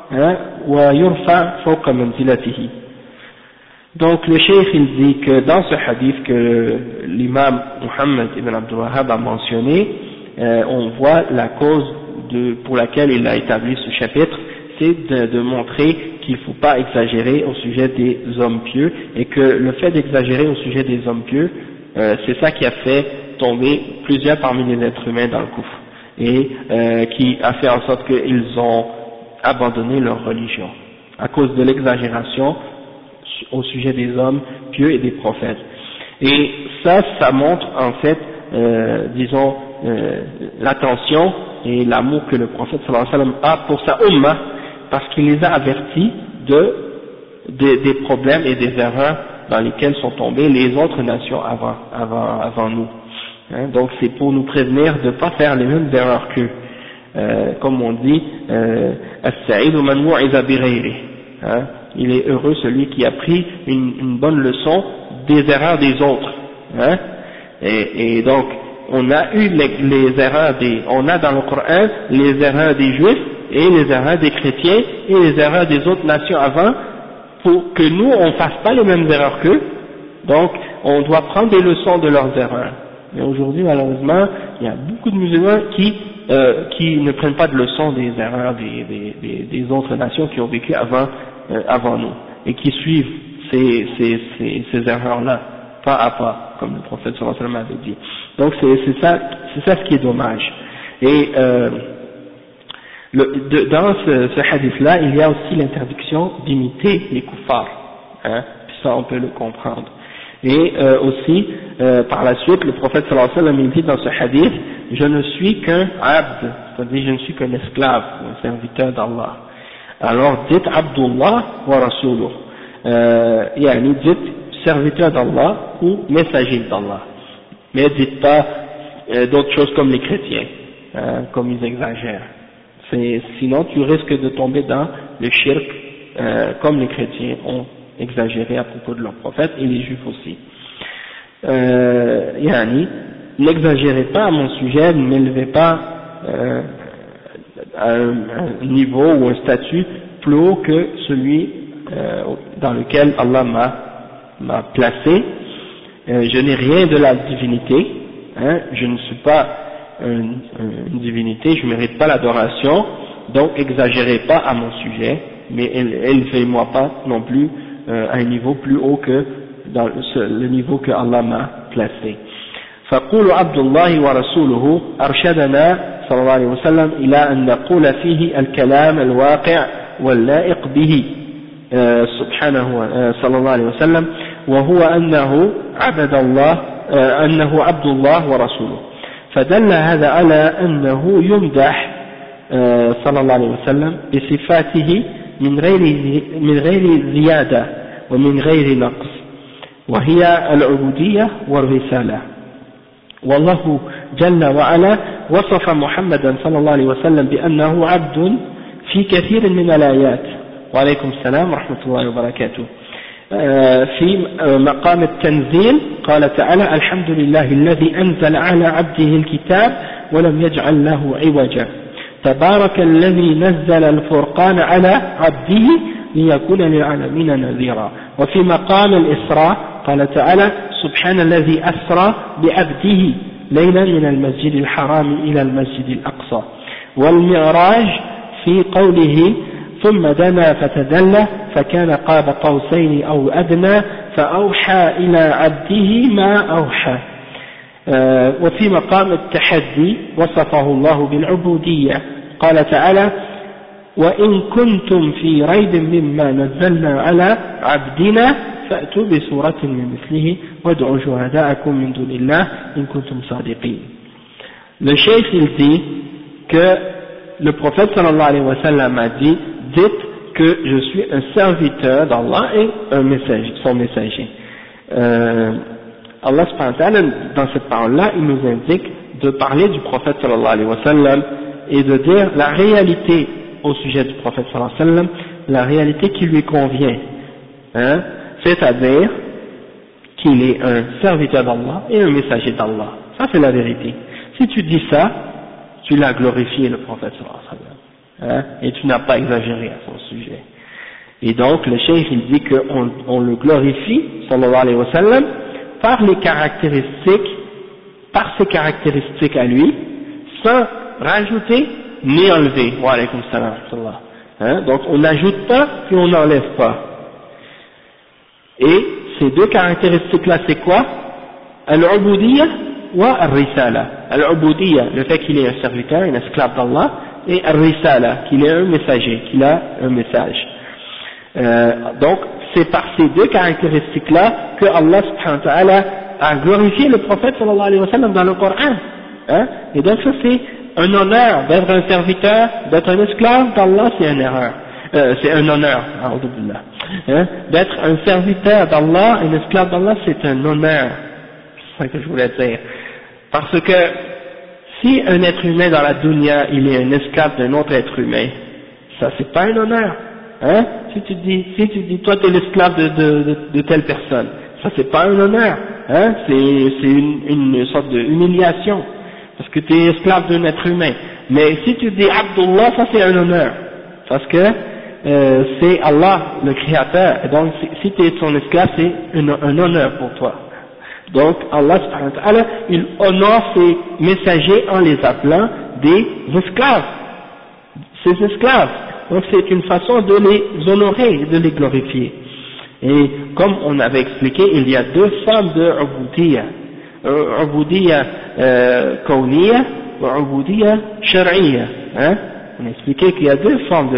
ويرفع فوق منزلته. Donc le cheikh il dit que dans ce hadith que l'imam Muhammad ibn Abdul Wahhab a mentionné, on voit la cause pour laquelle il a établi ce chapitre, c'est de montrer qu'il ne faut pas exagérer au sujet des hommes pieux, et que le fait d'exagérer au sujet des hommes pieux, c'est ça qui a fait tomber plusieurs parmi les êtres humains dans le gouffre, et qui a fait en sorte qu'ils ont abandonné leur religion, à cause de l'exagération au sujet des hommes pieux et des prophètes. Et ça montre en fait, disons, l'attention et l'amour que le prophète sallallahu alayhi wa sallam a pour sa ummah, parce qu'il les a avertis des problèmes et des erreurs dans lesquelles sont tombées les autres nations avant nous. Hein, donc c'est pour nous prévenir de ne pas faire les mêmes erreurs qu'eux. Comme on dit, as-sa'idu man wu'iza bi ghayrihi. Il est heureux celui qui a pris une bonne leçon des erreurs des autres. Hein, et donc on a eu les erreurs on a dans le Coran les erreurs des Juifs et les erreurs des chrétiens et les erreurs des autres nations avant, pour que nous on fasse pas les mêmes erreurs qu'eux. Donc on doit prendre des leçons de leurs erreurs. Mais aujourd'hui malheureusement il y a beaucoup de musulmans qui ne prennent pas de leçons des erreurs des autres nations qui ont vécu avant nous, et qui suivent ces erreurs-là pas à pas, comme le prophète sallallahu alayhi wa sallam avait dit. Donc c'est ça ce qui est dommage. Et dans ce hadith-là, il y a aussi l'interdiction d'imiter les kuffars, hein, puis ça on peut le comprendre. Et aussi, par la suite, le prophète sallallahu alayhi wa sallam dit dans ce hadith, je ne suis qu'un abd, c'est-à-dire je ne suis qu'un esclave, un serviteur d'Allah. Alors dites Abdullah wa Rasuluh, yani dites serviteur d'Allah ou messager d'Allah, mais dites pas d'autres choses comme les chrétiens, comme ils exagèrent. Sinon tu risques de tomber dans le shirk, comme les chrétiens ont exagéré à propos de leur prophète, et les juifs aussi. Yani, n'exagérez pas à mon sujet, ne m'élevez pas à un niveau ou un statut plus haut que celui dans lequel Allah m'a placé. Je n'ai rien de la divinité, hein, je ne suis pas une divinité, je ne mérite pas l'adoration, donc exagérez pas à mon sujet, mais élevez-moi pas non plus à un niveau plus haut que dans le niveau que Allah m'a placé. فقول عبد الله ورسوله أرشدنا صلى الله عليه وسلم إلى أن نقول فيه الكلام الواقع واللائق به سبحانه صلى الله عليه وسلم، وهو أنه عبد الله ورسوله، فدل هذا على أنه يمدح صلى الله عليه وسلم بصفاته من غير زيادة ومن غير نقص، وهي العبودية والرسالة. والله جل وعلا وصف محمدا صلى الله عليه وسلم بأنه عبد في كثير من الآيات. وعليكم السلام ورحمة الله وبركاته. في مقام التنزيل قال تعالى: الحمد لله الذي أنزل على عبده الكتاب ولم يجعل له عوجا، تبارك الذي نزل الفرقان على عبده ليكون للعالمين نذيرا. وفي مقام الإسراء قال تعالى: سبحان الذي أسرى بعبده ليلا من المسجد الحرام إلى المسجد الأقصى. والمعراج في قوله: ثم دنا فتدلى فكان قاب قوسين أو أدنى فأوحى إلى عبده ما أوحى. وفي مقام التحدي وصفه الله بالعبودية قال تعالى: وإن كنتم في ريب مما نزلنا على عبدنا فأتوا بسورة من مثله وادعوا شهداءكم من دون الله إن كنتم صادقين. Le cheikh il dit que le prophète sallallahu alayhi wa sallam a dit: dites que je suis un serviteur d'Allah et un messager, son messager. Allah subhanahu wa ta'ala, dans cette parole-là, il nous indique de parler du prophète sallallahu alayhi wa sallam et de dire la réalité au sujet du prophète sallallahu alayhi wa sallam, la réalité qui lui convient, hein, c'est-à-dire qu'il est un serviteur d'Allah et un messager d'Allah. Ça c'est la vérité. Si tu dis ça, tu l'as glorifié le prophète sallallahu alayhi wa sallam. Hein, et tu n'as pas exagéré à son sujet. Et donc le cheikh il dit qu'on le glorifie sallallahu alayhi wa sallam par ses caractéristiques à lui, sans rajouter ni enlever. Wa alaykum salam. Hein? Donc on n'ajoute pas puis on n'enlève pas. Et ces deux caractéristiques-là, c'est quoi? Al-ubudiyya wa al-risala. Al-ubudiyya, le fait qu'il est un serviteur, un esclave d'Allah, et al-risala, qu'il est un messager, qu'il a un message. Donc c'est par ces deux caractéristiques-là que Allah subhanahu wa ta'ala a glorifié le prophète sallallahu alayhi wa sallam dans le Coran. Hein? Et donc ça c'est un honneur d'être un serviteur, d'être un esclave d'Allah, c'est une erreur. C'est un honneur, hein? D'être un serviteur d'Allah, un esclave d'Allah, c'est un honneur. C'est ça que je voulais dire. Parce que si un être humain dans la dunya, il est un esclave d'un autre être humain, ça c'est pas un honneur. Hein? Si tu dis toi tu es l'esclave de telle personne, ça c'est pas un honneur. Hein? C'est une sorte d'humiliation. Parce que tu es esclave d'un être humain. Mais si tu dis Abdullah, ça c'est un honneur. Parce que c'est Allah, le créateur. Et donc si tu es son esclave, c'est un honneur pour toi. Donc Allah subhanahu wa ta'ala, il honore ses messagers en les appelant des esclaves. Ses esclaves. Donc c'est une façon de les honorer, de les glorifier. Et comme on avait expliqué, il y a deux formes de ubudiyya. Ubudiyya kawniyya ou ubudiyya shar'iyya. Hein? On a expliqué qu'il y a deux formes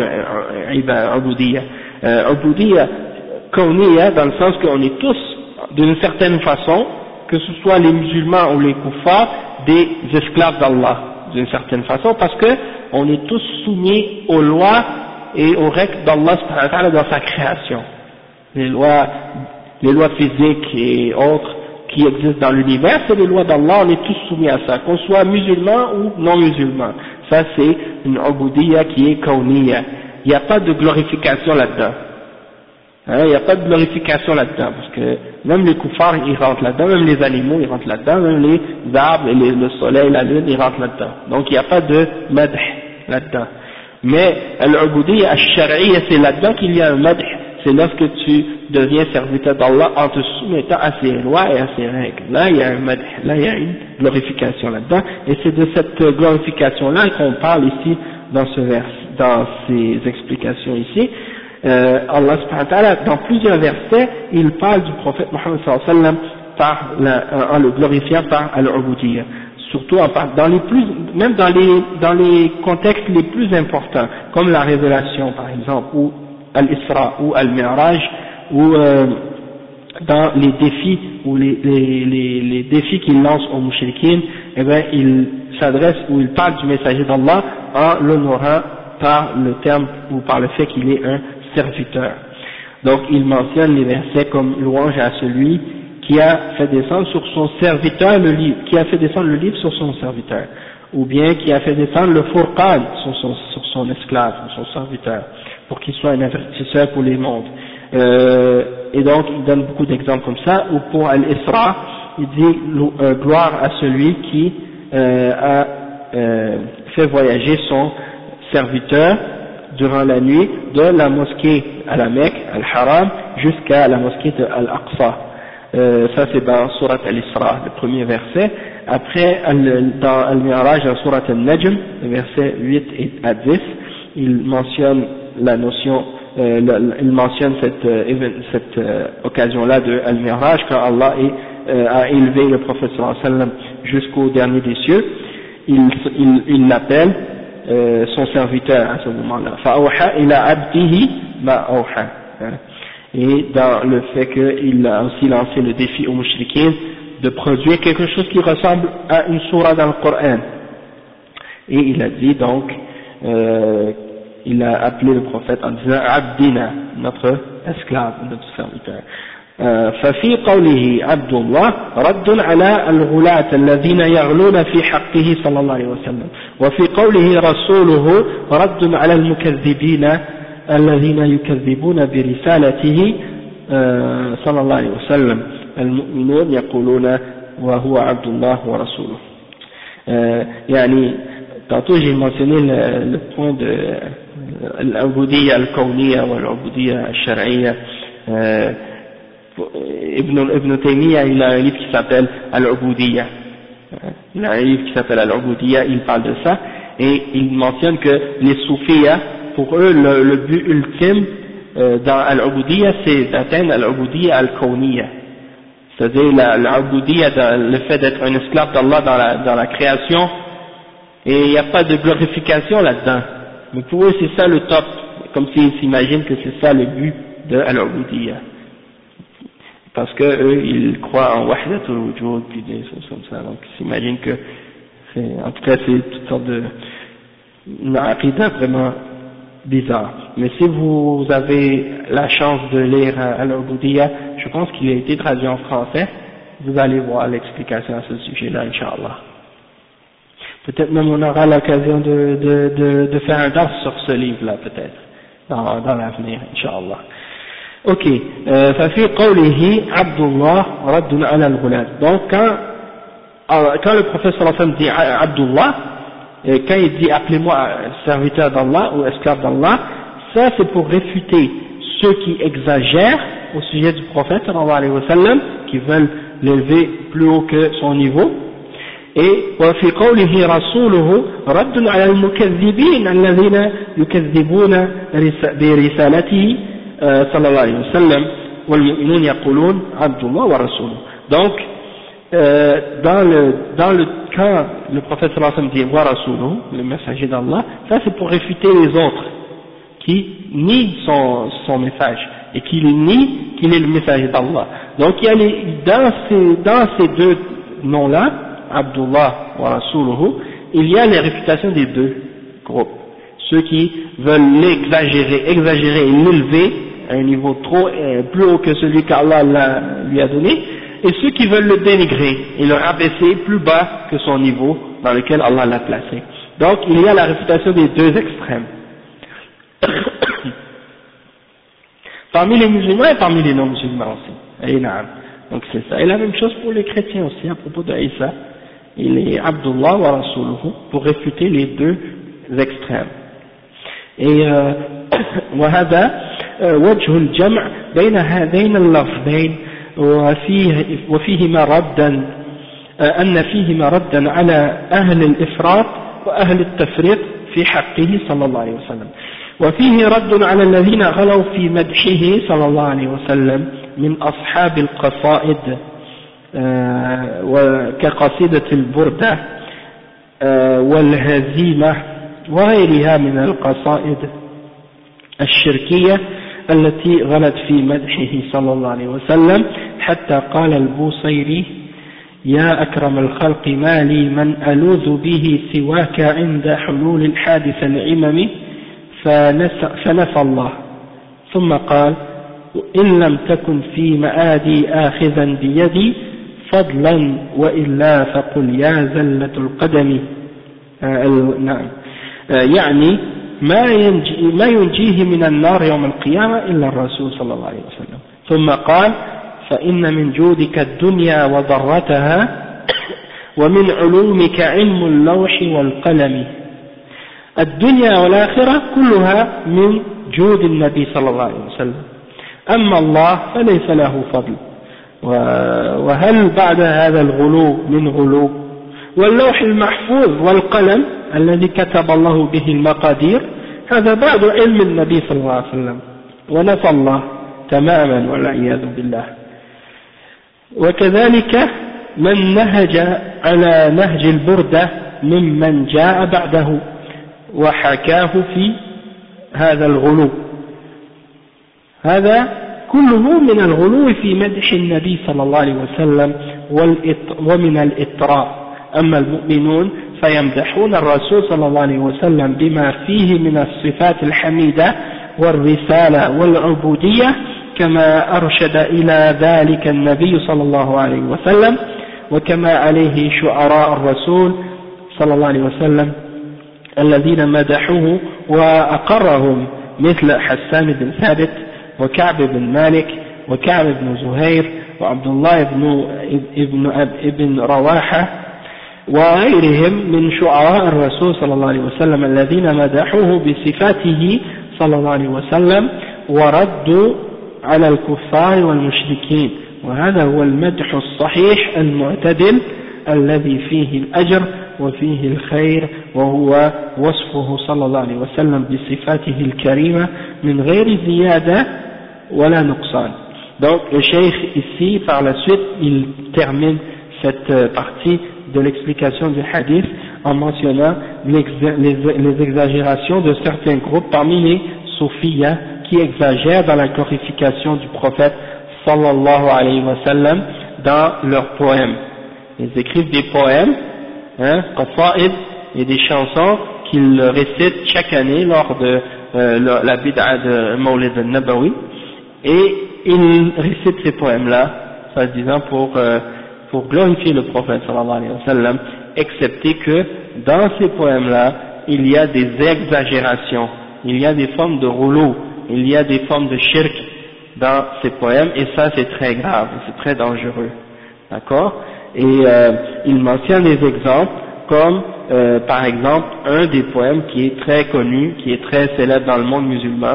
de ubudiyya. Ubudiyya kawniyya dans le sens qu'on est tous d'une certaine façon, que ce soit les musulmans ou les kuffars, des esclaves d'Allah d'une certaine façon, parce que on est tous soumis aux lois et aux règles d'Allah subhanahu wa ta'ala dans sa création. Les lois physiques et autres qui existent dans l'univers, c'est les lois d'Allah, on est tous soumis à ça, qu'on soit musulman ou non musulman. Ça c'est une ubudiyya qui est kawniyya. Il n'y a pas de glorification là-dedans. Hein, il n'y a pas de glorification là-dedans, parce que même les kuffars ils rentrent là-dedans, même les animaux ils rentrent là-dedans, même les arbres, et le soleil, la lune ils rentrent là-dedans. Donc il n'y a pas de madh là-dedans. Mais al-ubudiyya al-shar'iyya, c'est là-dedans qu'il y a un madh, c'est lorsque tu deviens serviteur d'Allah en te soumettant à ses lois et à ses règles. Là il y a un madh, là il y a une glorification là-dedans, et c'est de cette glorification-là qu'on parle ici dans ce vers, dans ces explications ici. Allah subhanahu wa ta'ala, dans plusieurs versets, il parle du prophète Mohammed sallallahu alayhi wa sallam en le glorifiant par al-ubudiyya. Surtout même dans les contextes les plus importants, comme la révélation par exemple, ou al-Isra, ou al-Mi'raj, ou dans les défis, ou les défis qu'il lance aux mushrikines, eh bien il s'adresse, ou il parle du messager d'Allah en l'honorant par le terme, ou par le fait qu'il est un serviteur. Donc il mentionne les versets comme louange à celui qui a fait descendre sur son serviteur le livre, qui a fait descendre le livre sur son serviteur, ou bien qui a fait descendre le Furqan sur son esclave, sur son serviteur, pour qu'il soit un avertisseur pour les mondes. Et donc il donne beaucoup d'exemples comme ça, ou pour Al-Isra, il dit gloire à celui qui a fait voyager son serviteur durant la nuit de la mosquée à la Mecque, Al-Haram, jusqu'à la mosquée de Al-Aqsa. Ça c'est dans Surat Al-Isra, le premier verset. Après, dans Al-Mi'raj, dans Surat Al-Najm, le verset 8 à 10, il mentionne la notion, il mentionne cette occasion-là de Al-Mi'raj, quand Allah a élevé le prophète sallallahu alayhi wa sallam jusqu'au dernier des cieux. Il l'appelle son serviteur à ce moment-là. Fa'awha ila abdihi ma awha. Et dans le fait qu'il a aussi lancé le défi aux mushrikines de produire quelque chose qui ressemble à une sourate dans le Coran. Et il a dit donc, il a appelé le prophète en disant Abdina, notre esclave, notre serviteur. ففي قوله عبد الله رد على الغلاة الذين يغلون في حقه صلى الله عليه وسلم وفي قوله رسوله رد على المكذبين الذين يكذبون برسالته صلى الله عليه وسلم المؤمنون يقولون وهو عبد الله ورسوله. يعني tantôt j'ai mentionné le point de l'ubudiyya al-kawniyya ou l'ubudiyya al-shar'iyya. Ibn Taymiyyah il a un livre qui s'appelle Al-Ubudiyya, Il y a un livre qui s'appelle Al-Ubudiyya, il parle de ça, et il mentionne que les soufiyas, pour eux, le but ultime dans Al-Ubudiyya, c'est d'atteindre Al-Ubudiyya Al-Kawniyya. C'est-à-dire l'Ubudiyya, le fait d'être un esclave d'Allah dans la création, et il n'y a pas de glorification là-dedans. Mais pour eux, c'est ça le top, comme s'ils s'imaginent que c'est ça le but de Al-Ubudiyya. Parce que eux, ils croient en Wahdatul Wujud, puis des choses comme ça, donc ils s'imaginent que, en tout cas, c'est toutes sortes de, une aqida vraiment bizarre. Mais si vous avez la chance de lire Al-Ubudiyya, je pense qu'il a été traduit en français, vous allez voir l'explication à ce sujet-là, Inch'Allah. Peut-être même on aura l'occasion de faire un dars sur ce livre-là, peut-être, dans l'avenir, Inch'Allah. Ok, ففي قوله عبد الله رد على الغلام. Donc quand le prophète sallallahu alayhi wa sallam dit Abdullah, quand il dit appelez-moi serviteur d'Allah ou esclave d'Allah, ça c'est pour réfuter ceux qui exagèrent au sujet du prophète sallallahu alayhi wa sallam, qui veulent l'élever plus haut que son niveau. Et وفي قوله رسوله رد على المكذبين الذين يكذبون برسالته صلى الله عليه وسلم والمؤمنون يقولون عبد الله ورسوله. Donc dans le quand le prophète sallallahu alayhi wa sallam dit wa rasuluhu, le messager d'Allah, ça c'est pour réfuter les autres qui nient son message et qui nient qu'il est le messager d'Allah. Donc il y a dans ces deux noms là, Abdullah wa rasuluhu, il y a les réfutations des deux groupes. Ceux qui veulent exagérer et l'élever à un niveau plus haut que celui qu'Allah lui a donné, et ceux qui veulent le dénigrer et le rabaisser plus bas que son niveau dans lequel Allah l'a placé. Donc il y a la réfutation des deux extrêmes. Parmi les musulmans et parmi les non-musulmans aussi. Donc c'est ça. Et la même chose pour les chrétiens aussi à propos de Isa. Il est Abdullah wa Rasuluhu pour réfuter les deux extrêmes. Et وهذا وجه الجمع بين هذين اللفظين وفيهما ردا أن فيهما ردا على أهل الإفراط وأهل التفريط في حقه صلى الله عليه وسلم، وفيه رد على الذين غلوا في مدحه صلى الله عليه وسلم من أصحاب القصائد كقصيدة البردة والهزيمة وغيرها من القصائد الشركية التي غلت في مدحه صلى الله عليه وسلم، حتى قال البوصيري يا أكرم الخلق ما لي من ألوذ به سواك عند حلول الحادث العمم، فنفى الله، ثم قال إن لم تكن في مآدي آخذا بيدي فضلا وإلا فقل يا زلة القدم. نعم، يعني ما ينجيه من النار يوم القيامة إلا الرسول صلى الله عليه وسلم. ثم قال فإن من جودك الدنيا وضرتها ومن علومك علم اللوح والقلم. الدنيا والآخرة كلها من جود النبي صلى الله عليه وسلم، أما الله فليس له فضل. وهل بعد هذا الغلو من غلو؟ واللوح المحفوظ والقلم الذي كتب الله به المقادير هذا بعد علم النبي صلى الله عليه وسلم، ونفى الله تماما والعياذ بالله. وكذلك من نهج على نهج البردة ممن جاء بعده وحكاه في هذا الغلو، هذا كله من الغلو في مدح النبي صلى الله عليه وسلم ومن الإطراء. أما المؤمنون فيمدحون الرسول صلى الله عليه وسلم بما فيه من الصفات الحميدة والرسالة والعبودية كما أرشد إلى ذلك النبي صلى الله عليه وسلم، وكما عليه شعراء الرسول صلى الله عليه وسلم الذين مدحوه وأقرهم مثل حسان بن ثابت وكعب بن مالك وكعب بن زهير وعبد الله ابن رواحة وغيرهم من شعراء الرسول صلى الله عليه وسلم الذين مدحوه بصفاته صلى الله عليه وسلم وردوا على الكفار والمشركين. وهذا هو المدح الصحيح المعتدل الذي فيه الأجر وفيه الخير وهو وصفه صلى الله عليه وسلم بصفاته الكريمة من غير زيادة ولا نقصان. Donc le cheikh ici par la suite il termine cette partie de l'explication du hadith en mentionnant les exagérations de certains groupes parmi les soufiyas qui exagèrent dans la glorification du prophète sallallahu alayhi wa sallam dans leurs poèmes. Ils écrivent des poèmes, qasa'id, et des chansons qu'ils récitent chaque année lors de la bid'a de Mawlid al-Nabawi, et ils récitent ces poèmes-là, soi-disant pour glorifier le prophète sallallahu alayhi wa sallam, excepté que dans ces poèmes-là, il y a des exagérations, il y a des formes de rouleau, il y a des formes de shirk dans ces poèmes, et ça c'est très grave, c'est très dangereux, d'accord? Et il mentionne des exemples, comme par exemple un des poèmes qui est très connu, qui est très célèbre dans le monde musulman,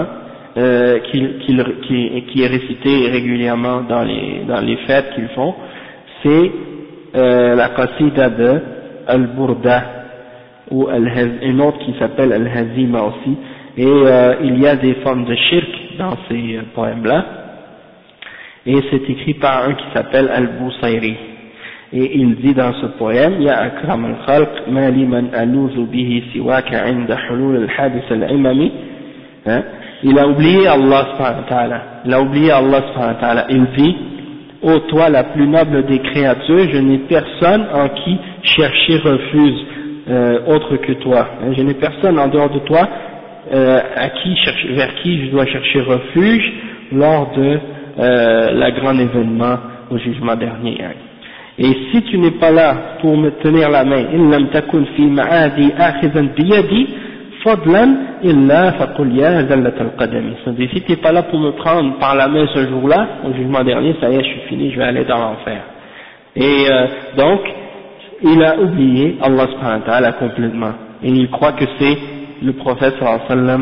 qui est récité régulièrement dans les fêtes qu'ils font, c'est la qasida de Al-Burda, ou une autre qui s'appelle Al-Hazima aussi, et il y a des formes de shirk dans ces poèmes-là, et c'est écrit par un qui s'appelle Al-Busayri, et il dit dans ce poème, Ya akram al-khalq, ma liman alouzu bihi siwaka inda hulul al-hadith al-imami, il a oublié Allah subhanahu wa ta'ala, il dit, ô toi la plus noble des créatures, je n'ai personne en qui chercher refuge autre que toi, je n'ai personne en dehors de toi vers qui je dois chercher refuge lors de la grand événement au jugement dernier. Et si tu n'es pas là pour me tenir la main, in lam takun fi ma'adi akhizan biyadi fadlan illa faqul ya zallat al-qadami. C'est-à-dire, si tu n'es pas là pour me prendre par la main ce jour-là, au jugement dernier, ça y est, je suis fini, je vais aller dans l'enfer. Et donc, il a oublié Allah subhanahu wa ta'ala complètement. Et il croit que c'est le prophète sallallahu alayhi wa sallam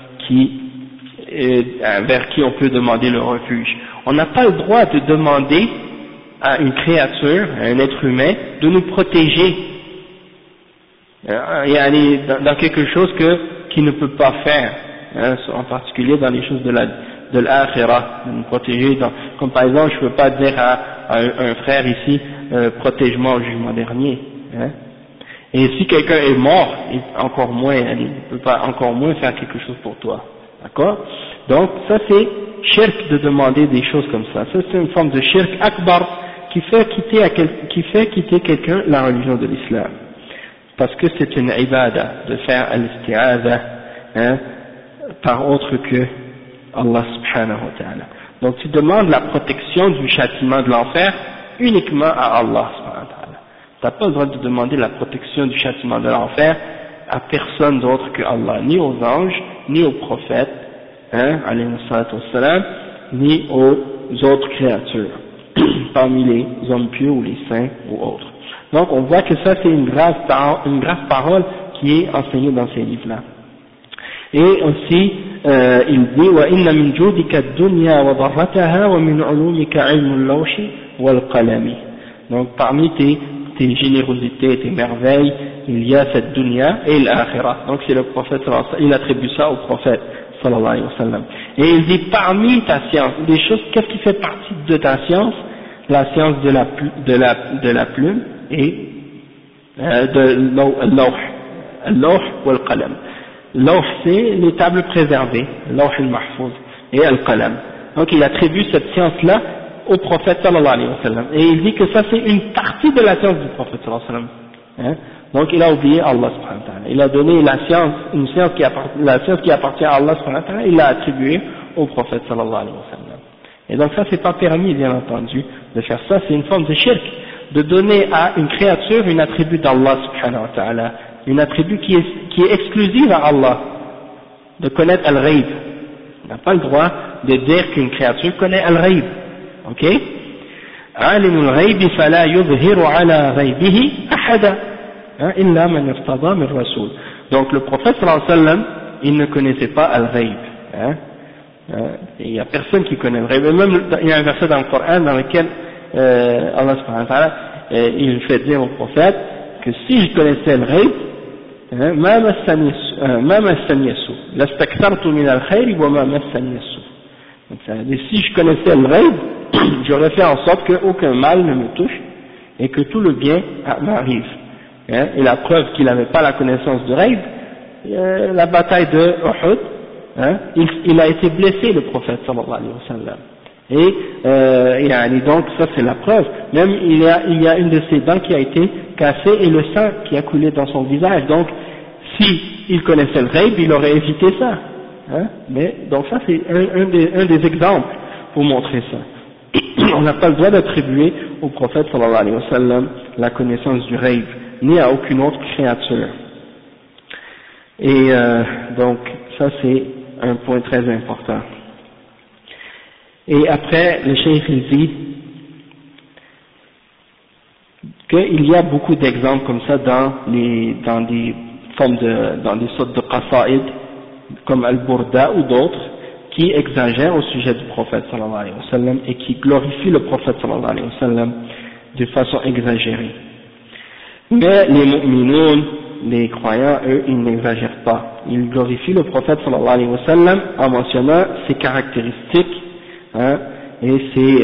vers qui on peut demander le refuge. On n'a pas le droit de demander à une créature, à un être humain, de nous protéger dans quelque chose qu'il ne peut pas faire, en particulier dans les choses de l'akhirah, de nous protéger, comme par exemple je ne peux pas dire à un frère ici, protège-moi au jugement dernier, et si quelqu'un est mort, encore moins, il ne peut pas encore moins faire quelque chose pour toi, d'accord? Donc ça c'est shirk de demander des choses comme ça, c'est une forme de shirk akbar qui fait quitter quelqu'un la religion de l'islam, parce que c'est une ibada de faire al-isti'adha par autre que Allah subhanahu wa ta'ala. Donc tu demandes la protection du châtiment de l'enfer uniquement à Allah subhanahu wa ta'ala. Tu n'as pas le droit de demander la protection du châtiment de l'enfer à personne d'autre que Allah, ni aux anges, ni aux prophètes, alayhi salatu wassalam, ni aux autres créatures parmi les hommes pieux ou les saints ou autres. Donc on voit que ça c'est une grave parole qui est enseignée dans ces livres-là. Et aussi il dit wa inna min judika ad-dunya wa dharrataha wa min ulumika ilmu al-lawhi wal qalami. Donc parmi tes générosités, tes merveilles, il y a cette dunya et l'akhirah. Donc c'est le prophète sallallahu alayhi wa sallam, il attribue ça au prophète sallallahu alayhi wa sallam. Et il dit parmi ta science, des choses, qu'est-ce qui fait partie de ta science? La science de la plume et de al-lawh wal qalam. Lawh c'est les tables préservées, lawh al-mahfouz, et al-qalam. Donc il attribue cette science-là au prophète sallallahu alayhi wa sallam. Et il dit que ça c'est une partie de la science du prophète sallallahu alayhi wa sallam. Donc il a oublié Allah subhanahu wa ta'ala. Il a donné la science qui appartient à Allah subhanahu wa ta'ala, il l'a attribuée au prophète sallallahu alayhi wa sallam. Et donc ça c'est pas permis bien entendu de faire ça, c'est une forme de shirk, de donner à une créature une attribut d'Allah subhanahu wa ta'ala, une attribut qui est exclusive à Allah, de connaître al-ghaib. On n'a pas le droit de dire qu'une créature connaît al-ghaib, ok? Alimul ghaibi fala yudhiru ala ghaibihi ahada illa man irtada min rasul. Donc le prophète sallallahu alayhi wa sallam, il ne connaissait pas al-ghaib, il n'y a personne qui connaît le ghaib. Même il y a un verset dans le Coran dans lequel Allah subhanahu wa ta'ala il fait dire au prophète que si je connaissais le ghaib, ما مسني السوء لاستكثرت من الخير وما مسني السوء. Donc ça veut dire, si je connaissais le ghaib, j'aurais fait en sorte qu'aucun mal ne me touche et que tout le bien m'arrive. Et la preuve qu'il n'avait pas la connaissance du ghaib, la bataille de Uhud, il a été blessé, le prophète sallallahu alayhi wa sallam. Et donc ça c'est la preuve. Même il y a une de ses dents qui a été cassée et le sang qui a coulé dans son visage. Donc si il connaissait le ghaib, il aurait évité ça. Mais donc ça c'est un des exemples pour montrer ça. On n'a pas le droit d'attribuer au prophète sallallahu alayhi wa sallam la connaissance du ghaib, ni à aucune autre créature. Et donc ça c'est un point très important. Et après, le cheikh il dit qu'il y a beaucoup d'exemples comme ça dans des formes dans des sortes de qasaïd, comme Al-Burda ou d'autres, qui exagèrent au sujet du prophète sallallahu alayhi wa sallam et qui glorifient le prophète sallallahu alayhi wa sallam de façon exagérée. Mais les mu'minoun, les croyants, eux, ils n'exagèrent pas. Ils glorifient le prophète sallallahu alayhi wa sallam en mentionnant ses caractéristiques, et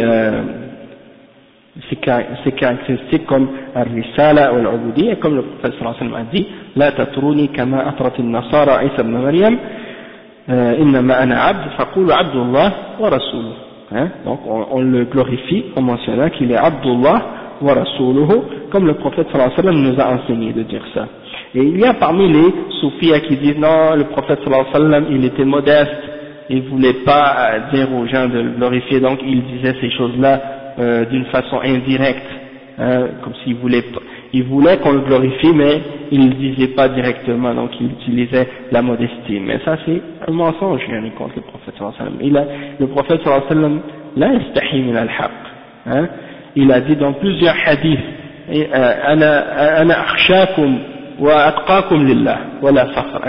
ces caractéristiques comme al-risala ou al-ubudiyya, comme le prophète sallallahu alayhi wa sallam a dit, la tatruni kama atrat al-nasara Isa ibn Maryam, innama ana abd faqulu abdullah wa rasuluh. Donc on le glorifie en mentionnant qu'il est abdullah wa rasuluhu, comme le prophète sallallahu alayhi wa sallam nous a enseigné de dire ça. Et il y a parmi les soufis qui disent non, le prophète sallallahu alayhi wa sallam il était modeste, il voulait pas dire aux gens de le glorifier, donc il disait ces choses-là d'une façon indirecte, comme s'il voulait qu'on le glorifie, mais il ne le disait pas directement, donc il utilisait la modestie. Mais ça c'est un mensonge contre le prophète sallallahu alayhi wa sallam. Le prophète sallallahu alayhi wa sallam la yastahi min al-haqq, il a dit dans plusieurs hadiths, ana akhshakum wa atqakum lillah wala fakhr,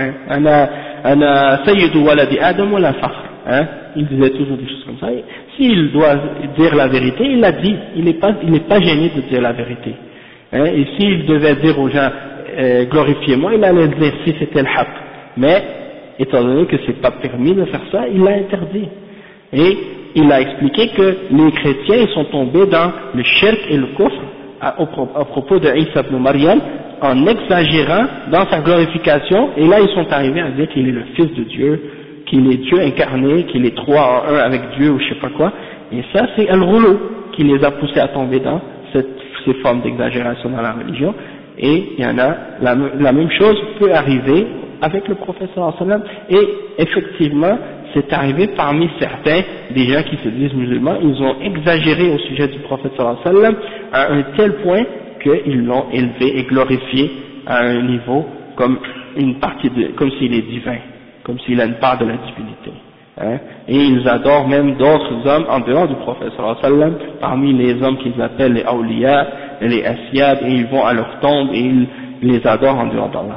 ana sayyidu waladi adam wala fakhr, il disait toujours des choses comme ça. S'il doit dire la vérité, il l'a dit, il n'est pas gêné de dire la vérité, et s'il devait dire aux gens glorifiez-moi, il allait dire si c'était le haqq, mais étant donné que c'est pas permis de faire ça, il l'a interdit. Et il a expliqué que les chrétiens sont tombés dans le shirk et le kufr à propos de Isa ibn Maryam, en exagérant dans sa glorification, et là ils sont arrivés à dire qu'il est le fils de Dieu, qu'il est Dieu incarné, qu'il est trois en un avec Dieu ou je sais pas quoi, et ça c'est Al-Ghulu qui les a poussés à tomber dans ces formes d'exagération dans la religion. Et il y en a, la même chose peut arriver avec le prophète sallallahu alayhi wa sallam, et effectivement c'est arrivé parmi certains des gens qui se disent musulmans, ils ont exagéré au sujet du prophète sallallahu alayhi wa sallam à un tel point qu'ils l'ont élevé et glorifié à un niveau comme une partie comme s'il est divin, comme s'il a une part de la divinité. Et ils adorent même d'autres hommes en dehors du prophète sallallahu alayhi wa sallam, parmi les hommes qu'ils appellent les awliya, les asyad, et ils vont à leur tombe et ils les adorent en dehors d'Allah.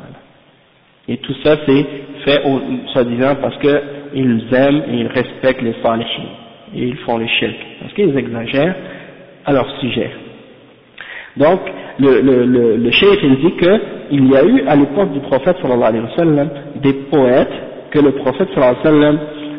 Et tout ça c'est fait soi-disant parce qu'ils aiment et ils respectent les salihin, et ils font les shirk, parce qu'ils exagèrent à leur sujet. Donc le cheikh il dit qu'il y a eu à l'époque du prophète sallallahu alayhi wa sallam des poètes que le prophète sallallahu alayhi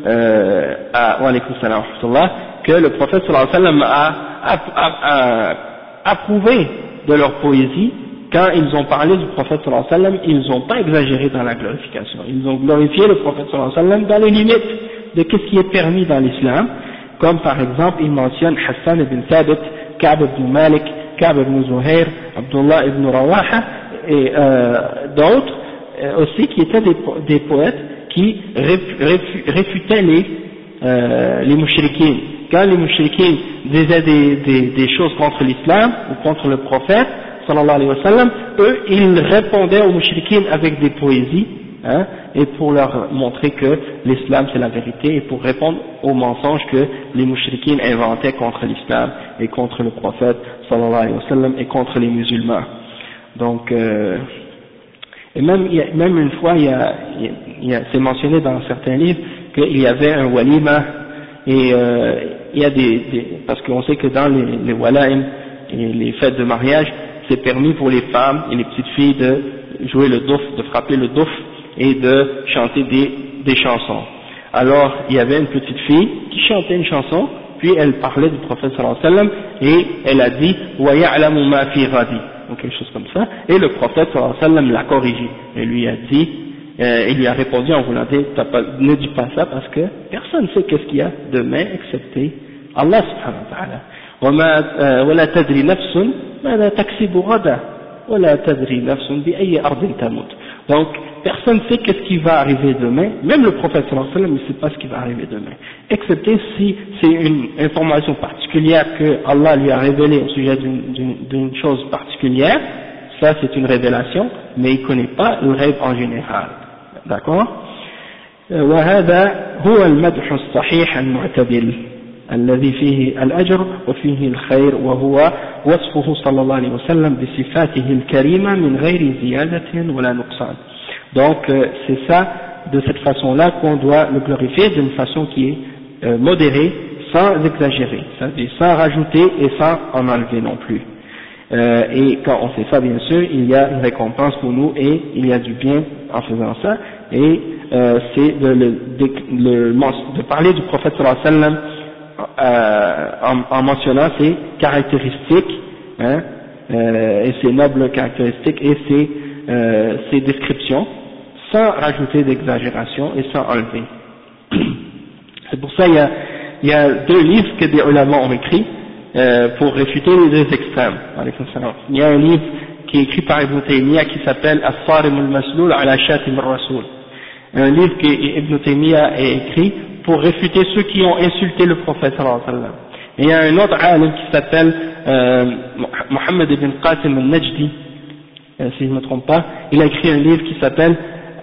wa sallam que le prophète sallallahu alayhi wa sallam a approuvé de leur poésie. Quand ils ont parlé du prophète sallallahu alayhi wa sallam, ils n'ont pas exagéré dans la glorification, ils ont glorifié le prophète sallallahu alayhi wa sallam dans les limites de ce qui est permis dans l'islam, comme par exemple ils mentionnent Hassan ibn Thabit, Ka'b ibn Malik, Ka'b ibn Zuhair, Abdullah ibn Rawaha et d'autres aussi qui étaient des poètes qui réfutaient les mouchriquins. Quand les mouchriquins disaient des choses contre l'islam ou contre le prophète sallallahu alayhi wa sallam, eux ils répondaient aux mouchriquins avec des poésies, et pour leur montrer que l'islam c'est la vérité, et pour répondre aux mensonges que les mouchriquins inventaient contre l'islam et contre le prophète sallallahu alayhi wa sallam et contre les musulmans. Donc et même une fois c'est mentionné dans certains livres qu'il y avait un walima, et il y a parce qu'on sait que dans les walaim et les fêtes de mariage, c'est permis pour les femmes et les petites filles de jouer le douf, de frapper le douf et de chanter des chansons. Alors, il y avait une petite fille qui chantait une chanson, puis elle parlait du prophète sallallahu alayhi wa sallam, et elle a dit « Wa ya'lamu ma fi ghadi » ou quelque chose comme ça, et le prophète sallallahu alayhi wa sallam l'a corrigé, et lui a dit, il lui a répondu en voulant dire « Ne dis pas ça parce que personne ne sait qu'est-ce qu'il y a demain excepté Allah subhanahu wa ta'ala. ولا تدري نفس ماذا تكسب غدا ولا تدري نفس بأي أرض تموت. Donc personne ne sait qu'est-ce qui va arriver demain, même le prophète sallallahu alayhi wa sallam ne sait pas ce qui va arriver demain, excepté si c'est une information particulière que Allah lui a révélée au sujet d'une chose particulière, ça c'est une révélation, mais il ne connaît pas le rêve en général. D'accord? وهذا هو المدح الصحيح المعتدل الذي فيه الأجر وفيه الخير وهو وصفه صلى الله عليه وسلم بصفاته الكريمة من غير زيادة ولا نقصان. Donc c'est ça, de cette façon-là qu'on doit le glorifier d'une façon qui est modérée, sans exagérer, c'est-à-dire sans rajouter et sans en enlever non plus. Et quand on fait ça, bien sûr, il y a une récompense pour nous et il y a du bien en faisant ça. Et c'est de parler du prophète sallallahu alayhi wa sallam en mentionnant ses caractéristiques, hein, et ses nobles caractéristiques et ses descriptions, sans rajouter d'exagération et sans enlever. C'est pour ça il y a deux livres que des ulama ont écrits pour réfuter les deux extrêmes. Il y a un livre qui est écrit par Ibn Taymiyyah qui s'appelle As-Sarim al-Masloul ala Shatim al-Rasoul, un livre que Ibn Taymiyyah a écrit pour réfuter ceux qui ont insulté le prophète sallallahu alayhi wa sallam. Et il y a un autre alim qui s'appelle Mohammed ibn Qasim al-Najdi, si je ne me trompe pas, il a écrit un livre qui s'appelle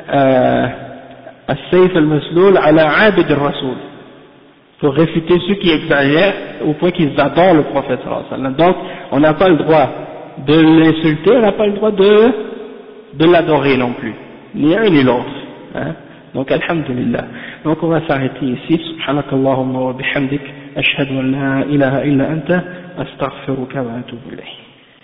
As-Sayf al-Masloul ala Abid al-Rasoul, pour réfuter ceux qui exagèrent au point qu'ils adorent le prophète sallallahu alayhi wa sallam. Donc on n'a pas le droit de l'insulter, on n'a pas le droit de l'adorer non plus, ni un ni l'autre, hein. Donc alhamdulillah. Donc on va s'arrêter ici. Subhanakallahumma wa bihamdik ashhadu an la ilaha illa anta astaghfiruka wa atubu ilayk.